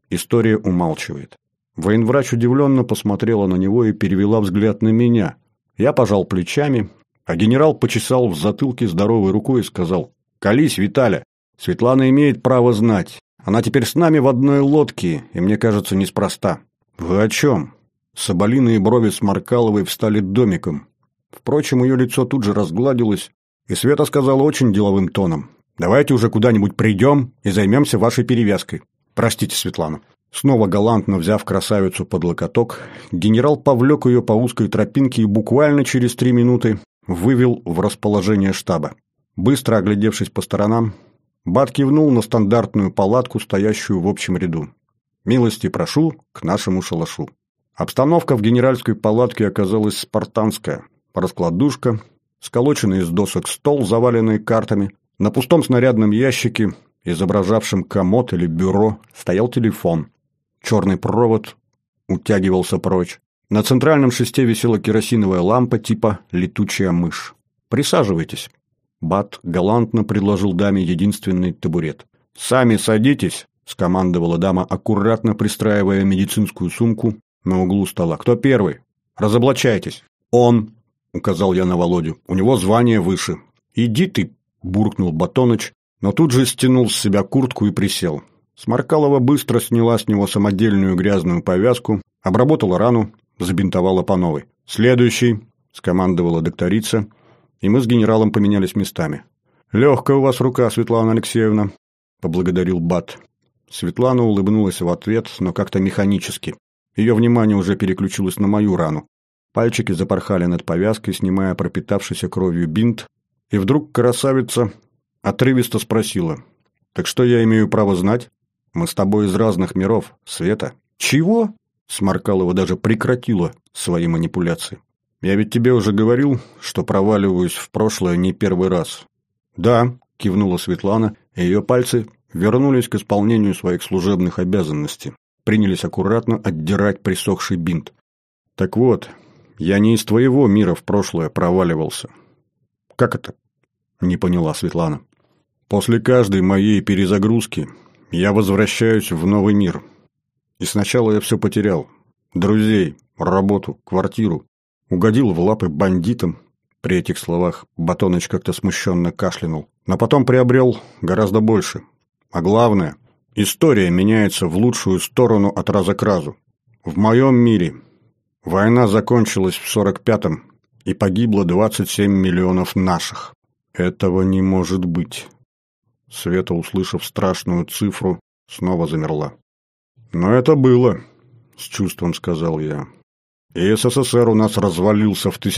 S1: История умалчивает. Военврач удивленно посмотрела на него и перевела взгляд на меня. Я пожал плечами, а генерал почесал в затылке здоровой рукой и сказал: «Колись, Виталя, Светлана имеет право знать. Она теперь с нами в одной лодке, и мне кажется, неспроста». «Вы о чем?» Соболиные брови Сморкаловой встали домиком. Впрочем, ее лицо тут же разгладилось, и Света сказала очень деловым тоном: «Давайте уже куда-нибудь придем и займемся вашей перевязкой. Простите, Светлана». Снова галантно взяв красавицу под локоток, генерал повлек ее по узкой тропинке и буквально через 3 минуты вывел в расположение штаба. Быстро оглядевшись по сторонам, Бат кивнул на стандартную палатку, стоящую в общем ряду. «Милости прошу к нашему шалашу». Обстановка в генеральской палатке оказалась спартанская. Раскладушка, сколоченный из досок стол, заваленный картами. На пустом снарядном ящике, изображавшем комод или бюро, стоял телефон. Черный провод утягивался прочь. На центральном шесте висела керосиновая лампа типа «летучая мышь». «Присаживайтесь». Бат галантно предложил даме единственный табурет. «Сами садитесь», — скомандовала дама, аккуратно пристраивая медицинскую сумку на углу стола. «Кто первый? Разоблачайтесь». «Он», — указал я на Володю, — «у него звание выше». «Иди ты», — буркнул Батоныч, но тут же стянул с себя куртку и присел. Сморкалова быстро сняла с него самодельную грязную повязку, обработала рану, забинтовала по новой. «Следующий», — скомандовала докторица, и мы с генералом поменялись местами. «Легкая у вас рука, Светлана Алексеевна», — поблагодарил Бат. Светлана улыбнулась в ответ, но как-то механически. Ее внимание уже переключилось на мою рану. Пальчики запорхали над повязкой, снимая пропитавшийся кровью бинт, и вдруг красавица отрывисто спросила: «Так что я имею право знать? Мы с тобой из разных миров, Света». «Чего?» — Сморкалова даже прекратила свои манипуляции. «Я ведь тебе уже говорил, что проваливаюсь в прошлое не первый раз». «Да», — кивнула Светлана, и ее пальцы вернулись к исполнению своих служебных обязанностей. Принялись аккуратно отдирать присохший бинт. «Так вот, я не из твоего мира в прошлое проваливался». «Как это?» — не поняла Светлана. «После каждой моей перезагрузки я возвращаюсь в новый мир. И сначала я все потерял. Друзей, работу, квартиру. Угодил в лапы бандитам». При этих словах Батоныч как-то смущенно кашлянул. «Но потом приобрел гораздо больше. А главное, история меняется в лучшую сторону от раза к разу. В моем мире война закончилась в 45-м, и погибло 27 миллионов наших». «Этого не может быть». Света, услышав страшную цифру, снова замерла. «Но это было», — с чувством сказал я. «И СССР у нас развалился в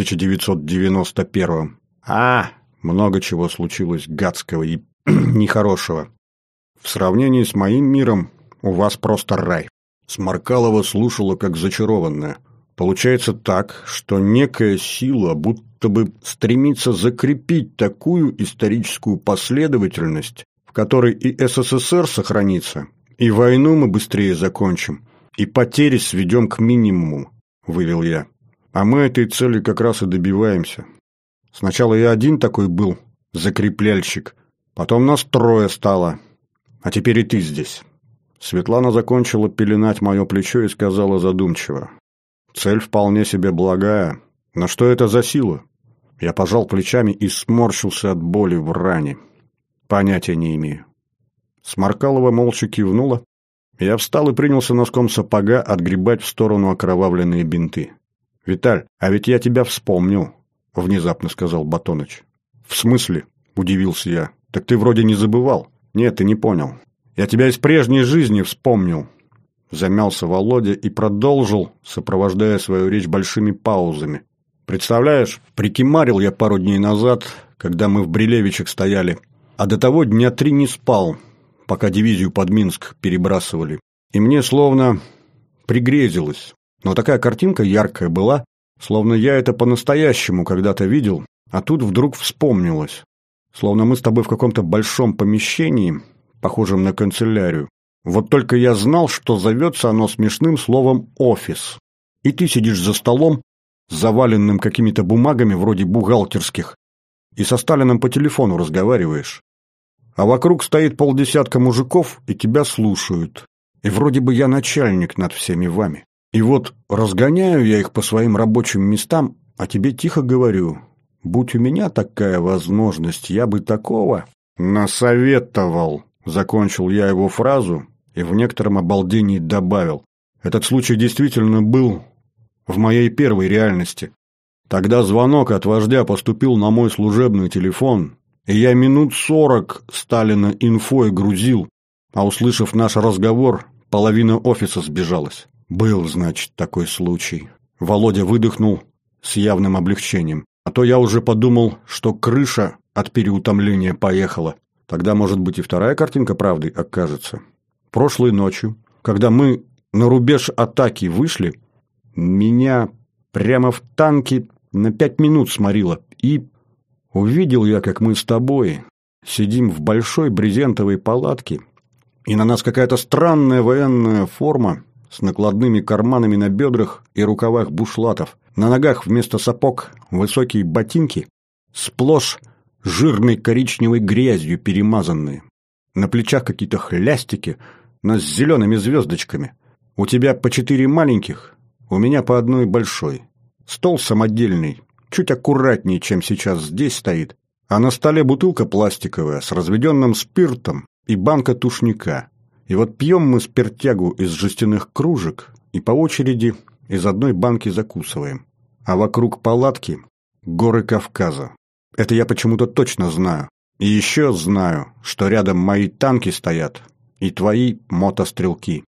S1: 1991-м. Много чего случилось гадского и нехорошего. В сравнении с моим миром у вас просто рай». Сморкалова слушала как зачарованная. Получается так, что некая сила будто бы стремится закрепить такую историческую последовательность, в которой и СССР сохранится, и войну мы быстрее закончим, и потери сведем к минимуму, вывел я. А мы этой цели как раз и добиваемся. Сначала я один такой был, закрепляльщик, потом нас 3 стало, а теперь и ты здесь. Светлана закончила пеленать мое плечо и сказала задумчиво: «Цель вполне себе благая, но что это за сила?» Я пожал плечами и сморщился от боли в ране. Понятия не имею. Сморкалова молча кивнула. Я встал и принялся носком сапога отгребать в сторону окровавленные бинты. «Виталь, а ведь я тебя вспомнил», — внезапно сказал Батоныч. «В смысле?» — удивился я. «Так ты вроде не забывал». «Нет, ты не понял. Я тебя из прежней жизни вспомнил». Замялся Володя и продолжил, сопровождая свою речь большими паузами. «Представляешь, прикимарил я пару дней назад, когда мы в Брилевичах стояли, а до того дня 3 не спал, пока дивизию под Минск перебрасывали. И мне словно пригрезилось. Но такая картинка яркая была, словно я это по-настоящему когда-то видел, а тут вдруг вспомнилось. Словно мы с тобой в каком-то большом помещении, похожем на канцелярию. Вот только я знал, что зовется оно смешным словом «офис». И ты сидишь за столом, заваленным какими-то бумагами вроде бухгалтерских, и со Сталиным по телефону разговариваешь. А вокруг стоит 50 мужиков и тебя слушают. И вроде бы я начальник над всеми вами. И вот разгоняю я их по своим рабочим местам, а тебе тихо говорю, будь у меня такая возможность, я бы такого насоветовал. Закончил я его фразу и в некотором обалдении добавил. Этот случай действительно был в моей первой реальности. Тогда звонок от вождя поступил на мой служебный телефон, и я минут 40 Сталина инфой грузил, а услышав наш разговор, половина офиса сбежалась. Был, значит, такой случай. Володя выдохнул с явным облегчением. А то я уже подумал, что крыша от переутомления поехала. Тогда, может быть, и вторая картинка правды окажется. Прошлой ночью, когда мы на рубеж атаки вышли, меня прямо в танке на 5 минут сморило. И увидел я, как мы с тобой сидим в большой брезентовой палатке, и на нас какая-то странная военная форма с накладными карманами на бедрах и рукавах бушлатов. На ногах вместо сапог высокие ботинки, сплошь жирной коричневой грязью перемазанные. На плечах какие-то хлястики, но с зелеными звездочками. У тебя по 4 маленьких, у меня по одной большой. Стол самодельный, чуть аккуратнее, чем сейчас здесь стоит, а на столе бутылка пластиковая с разведенным спиртом и банка тушника. И вот пьем мы спиртягу из жестяных кружек и по очереди из одной банки закусываем. А вокруг палатки горы Кавказа. Это я почему-то точно знаю. И еще знаю, что рядом мои танки стоят и твои мотострелки.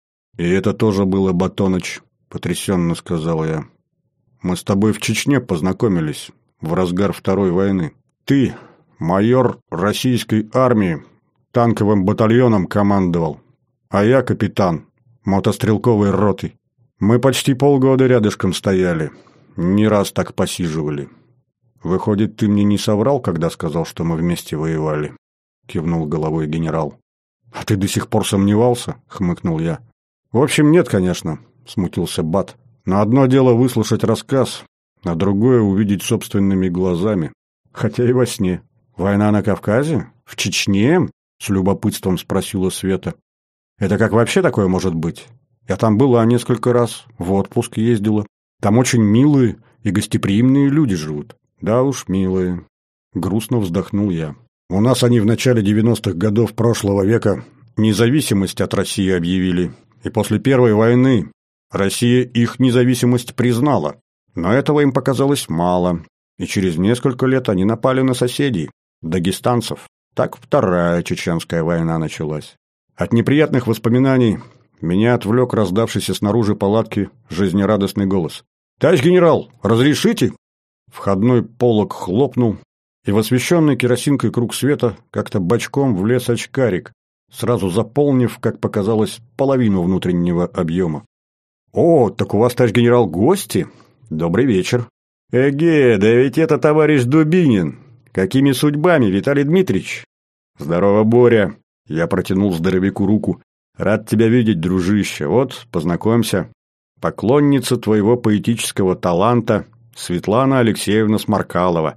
S1: И это тоже было, Батоныч, потрясенно сказал я. Мы с тобой в Чечне познакомились в разгар Второй войны. Ты, майор российской армии, танковым батальоном командовал, а я капитан мотострелковой роты. Мы почти полгода рядышком стояли, не раз так посиживали. Выходит, ты мне не соврал, когда сказал, что мы вместе воевали? Кивнул головой генерал. А ты до сих пор сомневался? Хмыкнул я. В общем, нет, конечно, смутился Бат. Но одно дело выслушать рассказ, а другое увидеть собственными глазами. Хотя и во сне. Война на Кавказе? В Чечне? С любопытством спросила Света. Это как вообще такое может быть? Я там была несколько раз, в отпуск ездила. Там очень милые и гостеприимные люди живут. Да уж, милые. Грустно вздохнул я. У нас они в начале 90-х годов прошлого века независимость от России объявили. И после Первой войны Россия их независимость признала. Но этого им показалось мало. И через несколько лет они напали на соседей, дагестанцев. Так Вторая Чеченская война началась. От неприятных воспоминаний меня отвлек раздавшийся снаружи палатки жизнерадостный голос. «Товарищ генерал, разрешите?» Входной полог хлопнул, и в освещенный керосинкой круг света как-то бочком влез очкарик, сразу заполнив, как показалось, половину внутреннего объема. «О, так у вас, товарищ генерал, гости? Добрый вечер!» «Эге, да ведь это товарищ Дубинин! Какими судьбами, Виталий Дмитриевич?» «Здорово, Боря!» Я протянул здоровяку руку. «Рад тебя видеть, дружище. Вот, познакомься. Поклонница твоего поэтического таланта Светлана Алексеевна Сморкалова.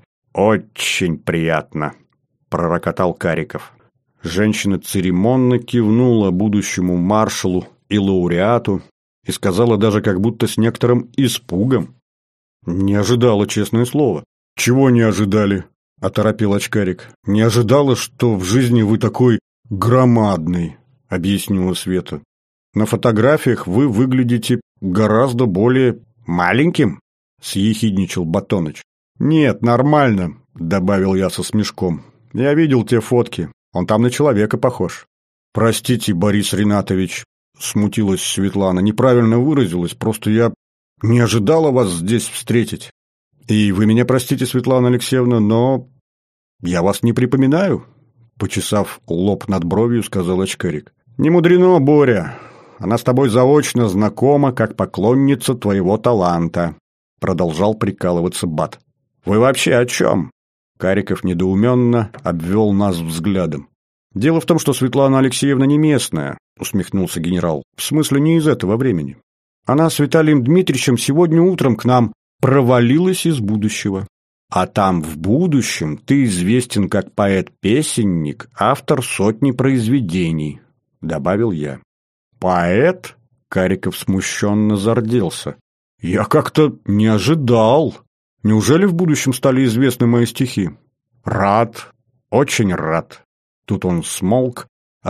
S1: Очень приятно!» Пророкотал Кариков. Женщина церемонно кивнула будущему маршалу и лауреату и сказала даже как будто с некоторым испугом. «Не ожидала, честное слово». «Чего не ожидали?» – оторопил очкарик. «Не ожидала, что в жизни вы такой громадный», – объяснила Света. «На фотографиях вы выглядите гораздо более маленьким», – съехидничал Батоныч. «Нет, нормально», – добавил я со смешком. «Я видел те фотки. Он там на человека похож». «Простите, Борис Ринатович», – смутилась Светлана. «Неправильно выразилась. Просто я не ожидала вас здесь встретить. И вы меня простите, Светлана Алексеевна, но я вас не припоминаю», – почесав лоб над бровью, сказал очкарик. «Не мудрено, Боря. Она с тобой заочно знакома, как поклонница твоего таланта», – продолжал прикалываться Бат. «Вы вообще о чем?» Кариков недоуменно обвел нас взглядом. «Дело в том, что Светлана Алексеевна не местная», – усмехнулся генерал. «В смысле, не из этого времени. Она с Виталием Дмитриевичем сегодня утром к нам провалилась из будущего. А там в будущем ты известен как поэт-песенник, автор сотни произведений», – добавил я. «Поэт?» — Кариков смущенно зарделся. «Я как-то не ожидал. Неужели в будущем стали известны мои стихи?» «Рад, очень рад». Тут он смолк,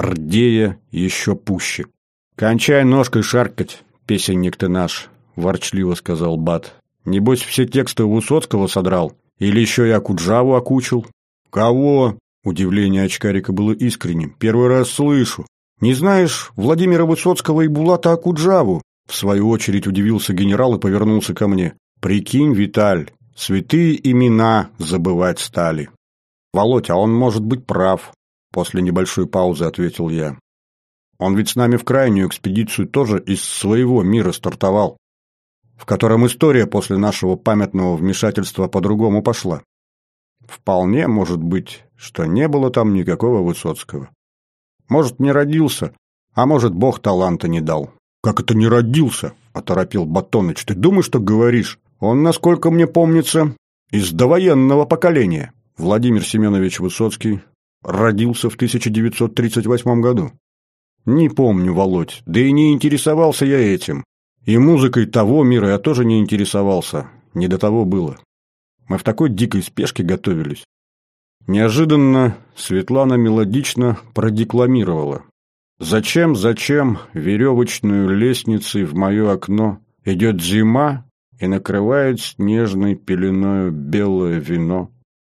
S1: рдея еще пуще. «Кончай ножкой шаркать, песенник ты наш», — ворчливо сказал Бат. «Небось, все тексты Высоцкого содрал? Или еще и Акуджаву окучил?» «Кого?» — удивление очкарика было искренним. «Первый раз слышу. Не знаешь Владимира Высоцкого и Булата Акуджаву?» В свою очередь удивился генерал и повернулся ко мне. «Прикинь, Виталь, святые имена забывать стали». «Володь, а он может быть прав», — после небольшой паузы ответил я. «Он ведь с нами в крайнюю экспедицию тоже из своего мира стартовал, в котором история после нашего памятного вмешательства по-другому пошла. Вполне может быть, что не было там никакого Высоцкого. Может, не родился, а может, Бог таланта не дал». «Как это не родился?» — оторопил Батоныч. «Ты думаешь, что говоришь? Он, насколько мне помнится, из довоенного поколения. Владимир Семенович Высоцкий родился в 1938 году». «Не помню, Володь, да и не интересовался я этим. И музыкой того мира я тоже не интересовался, не до того было. Мы в такой дикой спешке готовились». Неожиданно Светлана мелодично продекламировала. «Зачем, веревочную лестницей в мое окно идет зима и накрывает снежной пеленою белое вино?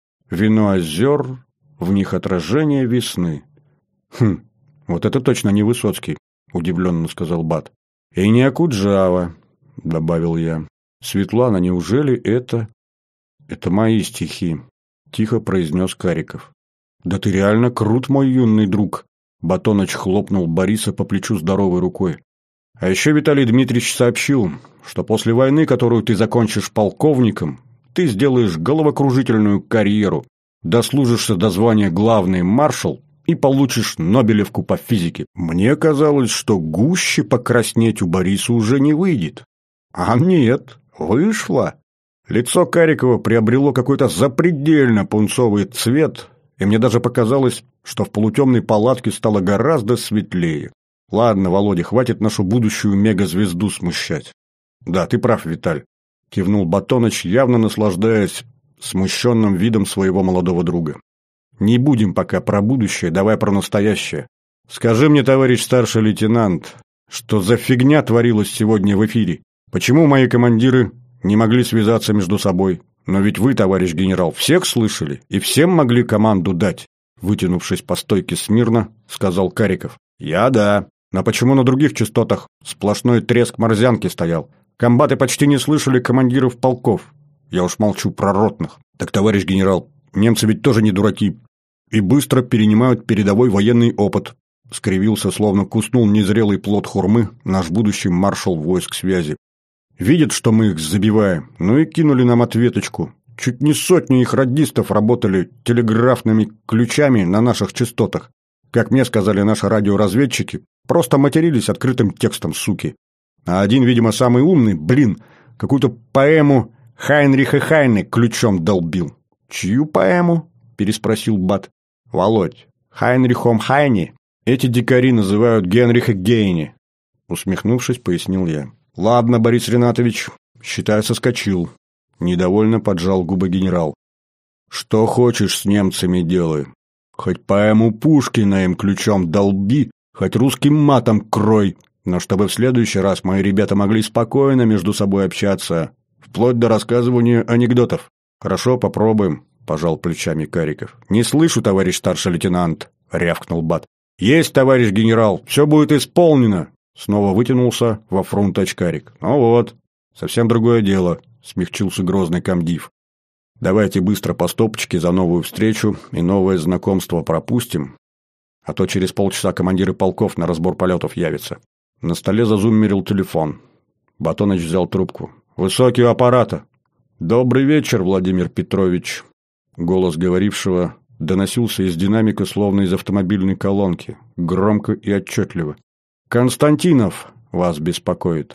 S1: Вино озер, в них отражение весны». «Хм, вот это точно не Высоцкий», — удивленно сказал Бат. «И не Акуджава», — добавил я. «Светлана, неужели это...» «Это мои стихи», — тихо произнес Кариков. «Да ты реально крут, мой юный друг», — Батоныч хлопнул Бориса по плечу здоровой рукой. «А еще Виталий Дмитриевич сообщил, что после войны, которую ты закончишь полковником, ты сделаешь головокружительную карьеру, дослужишься до звания главный маршал и получишь Нобелевку по физике. Мне казалось, что гуще покраснеть у Бориса уже не выйдет. А нет, вышло». Лицо Карикова приобрело какой-то запредельно пунцовый цвет, и мне даже показалось, что в полутемной палатке стало гораздо светлее. «Ладно, Володя, хватит нашу будущую мегазвезду смущать». «Да, ты прав, Виталь», — кивнул Батоныч, явно наслаждаясь смущенным видом своего молодого друга. «Не будем пока про будущее, давай про настоящее. Скажи мне, товарищ старший лейтенант, что за фигня творилась сегодня в эфире? Почему мои командиры не могли связаться между собой? Но ведь вы, товарищ генерал, всех слышали и всем могли команду дать», — вытянувшись по стойке смирно, сказал Кариков. «Я да. Но почему на других частотах сплошной треск морзянки стоял? Комбаты почти не слышали командиров полков. Я уж молчу про ротных. Так, товарищ генерал, немцы ведь тоже не дураки и быстро перенимают передовой военный опыт», — скривился, словно куснул незрелый плод хурмы наш будущий маршал войск связи. «Видят, что мы их забиваем, ну и кинули нам ответочку. Чуть не сотни их радистов работали телеграфными ключами на наших частотах. Как мне сказали наши радиоразведчики, просто матерились открытым текстом, суки. А один, видимо, самый умный, какую-то поэму Хайнриха Хайне ключом долбил». «Чью поэму?» – переспросил Бат. «Володь, Хайнрихом Хайне эти дикари называют Генриха Гейне», – усмехнувшись, пояснил я. «Ладно, Борис Ринатович, считай, соскочил». Недовольно поджал губы генерал. «Что хочешь с немцами делай. Хоть поэму Пушкина им ключом долби, хоть русским матом крой, но чтобы в следующий раз мои ребята могли спокойно между собой общаться, вплоть до рассказывания анекдотов». «Хорошо, попробуем», – пожал плечами Кариков. «Не слышу, товарищ старший лейтенант», – рявкнул Бат. «Есть, товарищ генерал, все будет исполнено». Снова вытянулся во фронт очкарик. «Ну вот, совсем другое дело», — смягчился грозный комдив. «Давайте быстро по стопочке за новую встречу и новое знакомство пропустим, а то через полчаса командиры полков на разбор полетов явятся». На столе зазуммерил телефон. Батоныч взял трубку. «Высокий у аппарата». «Добрый вечер, Владимир Петрович». Голос говорившего доносился из динамика, словно из автомобильной колонки, громко и отчетливо. «Константинов вас беспокоит».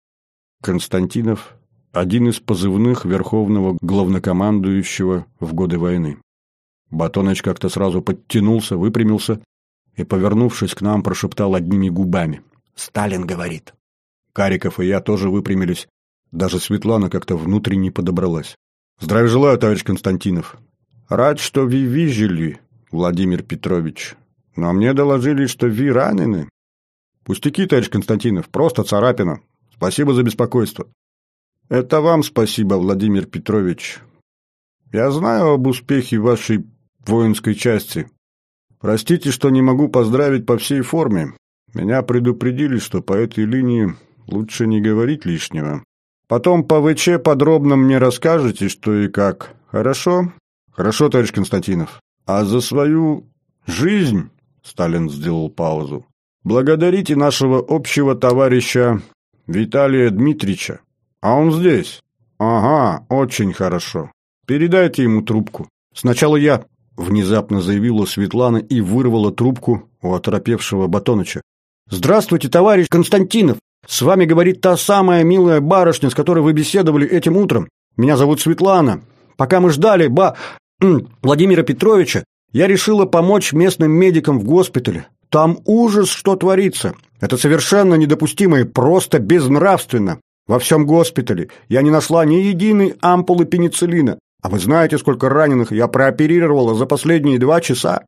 S1: Константинов – один из позывных верховного главнокомандующего в годы войны. Батоныч как-то сразу подтянулся, выпрямился и, повернувшись к нам, прошептал одними губами. Сталин говорит. Кариков и я тоже выпрямились. Даже Светлана как-то внутренне подобралась. Здравия желаю, товарищ Константинов. Рад, что вы видели, Владимир Петрович. Но мне доложили, что вы ранены. Пустяки, товарищ Константинов, просто царапина. Спасибо за беспокойство. Это вам спасибо, Владимир Петрович. Я знаю об успехе вашей воинской части. Простите, что не могу поздравить по всей форме. Меня предупредили, что по этой линии лучше не говорить лишнего. Потом по ВЧ подробно мне расскажете, что и как. Хорошо? Хорошо, товарищ Константинов. А за свою жизнь, Сталин сделал паузу, благодарите нашего общего товарища Виталия Дмитриевича. А он здесь? Ага, очень хорошо. Передайте ему трубку. Сначала я, внезапно заявила Светлана и вырвала трубку у оторопевшего Батоныча. Здравствуйте, товарищ Константинов. С вами говорит та самая милая барышня, с которой вы беседовали этим утром. Меня зовут Светлана. Пока мы ждали Владимира Петровича, я решила помочь местным медикам в госпитале. Там ужас, что творится. Это совершенно недопустимо и просто безнравственно. Во всем госпитале я не нашла ни единой ампулы пенициллина. А вы знаете, сколько раненых я прооперировала за последние 2 часа?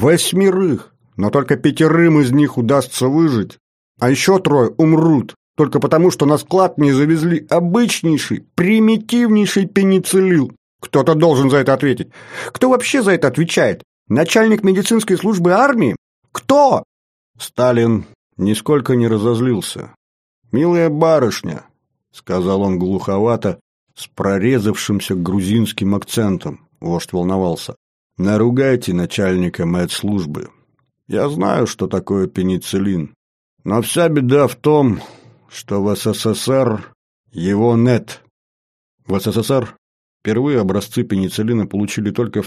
S1: 8, но только 5 из них удастся выжить. А еще 3 умрут, только потому, что на склад не завезли обычнейший, примитивнейший пенициллин. Кто-то должен за это ответить. Кто вообще за это отвечает? Начальник медицинской службы армии? Кто? Сталин нисколько не разозлился. «Милая барышня», — сказал он глуховато, с прорезавшимся грузинским акцентом, вождь волновался, — «наругайте начальника медслужбы. Я знаю, что такое пенициллин. Но вся беда в том, что в СССР его нет». В СССР впервые образцы пенициллина получили только в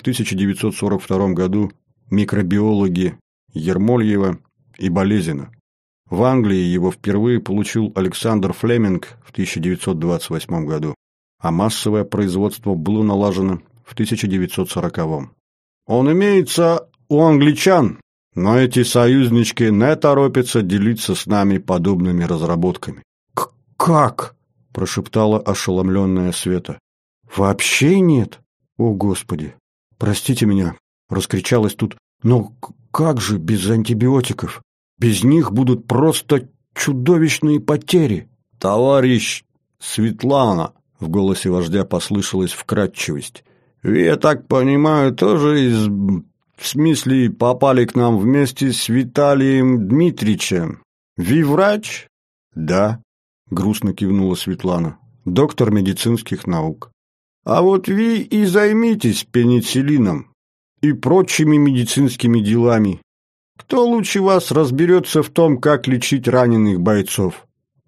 S1: 1942 году микробиологи Ермольева и Болезина. В Англии его впервые получил Александр Флеминг в 1928 году, а массовое производство было налажено в 1940-м. Он имеется у англичан, но эти союзнички не торопятся делиться с нами подобными разработками. «Как?» – прошептала ошеломленная Света. «Вообще нет? О, Господи! Простите меня!» – раскричалась тут. «Но как же без антибиотиков? Без них будут просто чудовищные потери!» «Товарищ Светлана!» – в голосе вождя послышалась вкрадчивость. «Вы, я так понимаю, тоже в смысле попали к нам вместе с Виталием Дмитриевичем. Вы врач?» «Да», – грустно кивнула Светлана. «Доктор медицинских наук». «А вот вы и займитесь пенициллином и прочими медицинскими делами. Кто лучше вас разберется в том, как лечить раненых бойцов?»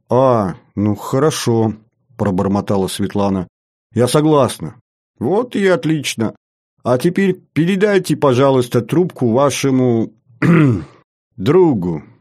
S1: Ну хорошо», – пробормотала Светлана. «Я согласна». «Вот и отлично. А теперь передайте, пожалуйста, трубку вашему другу».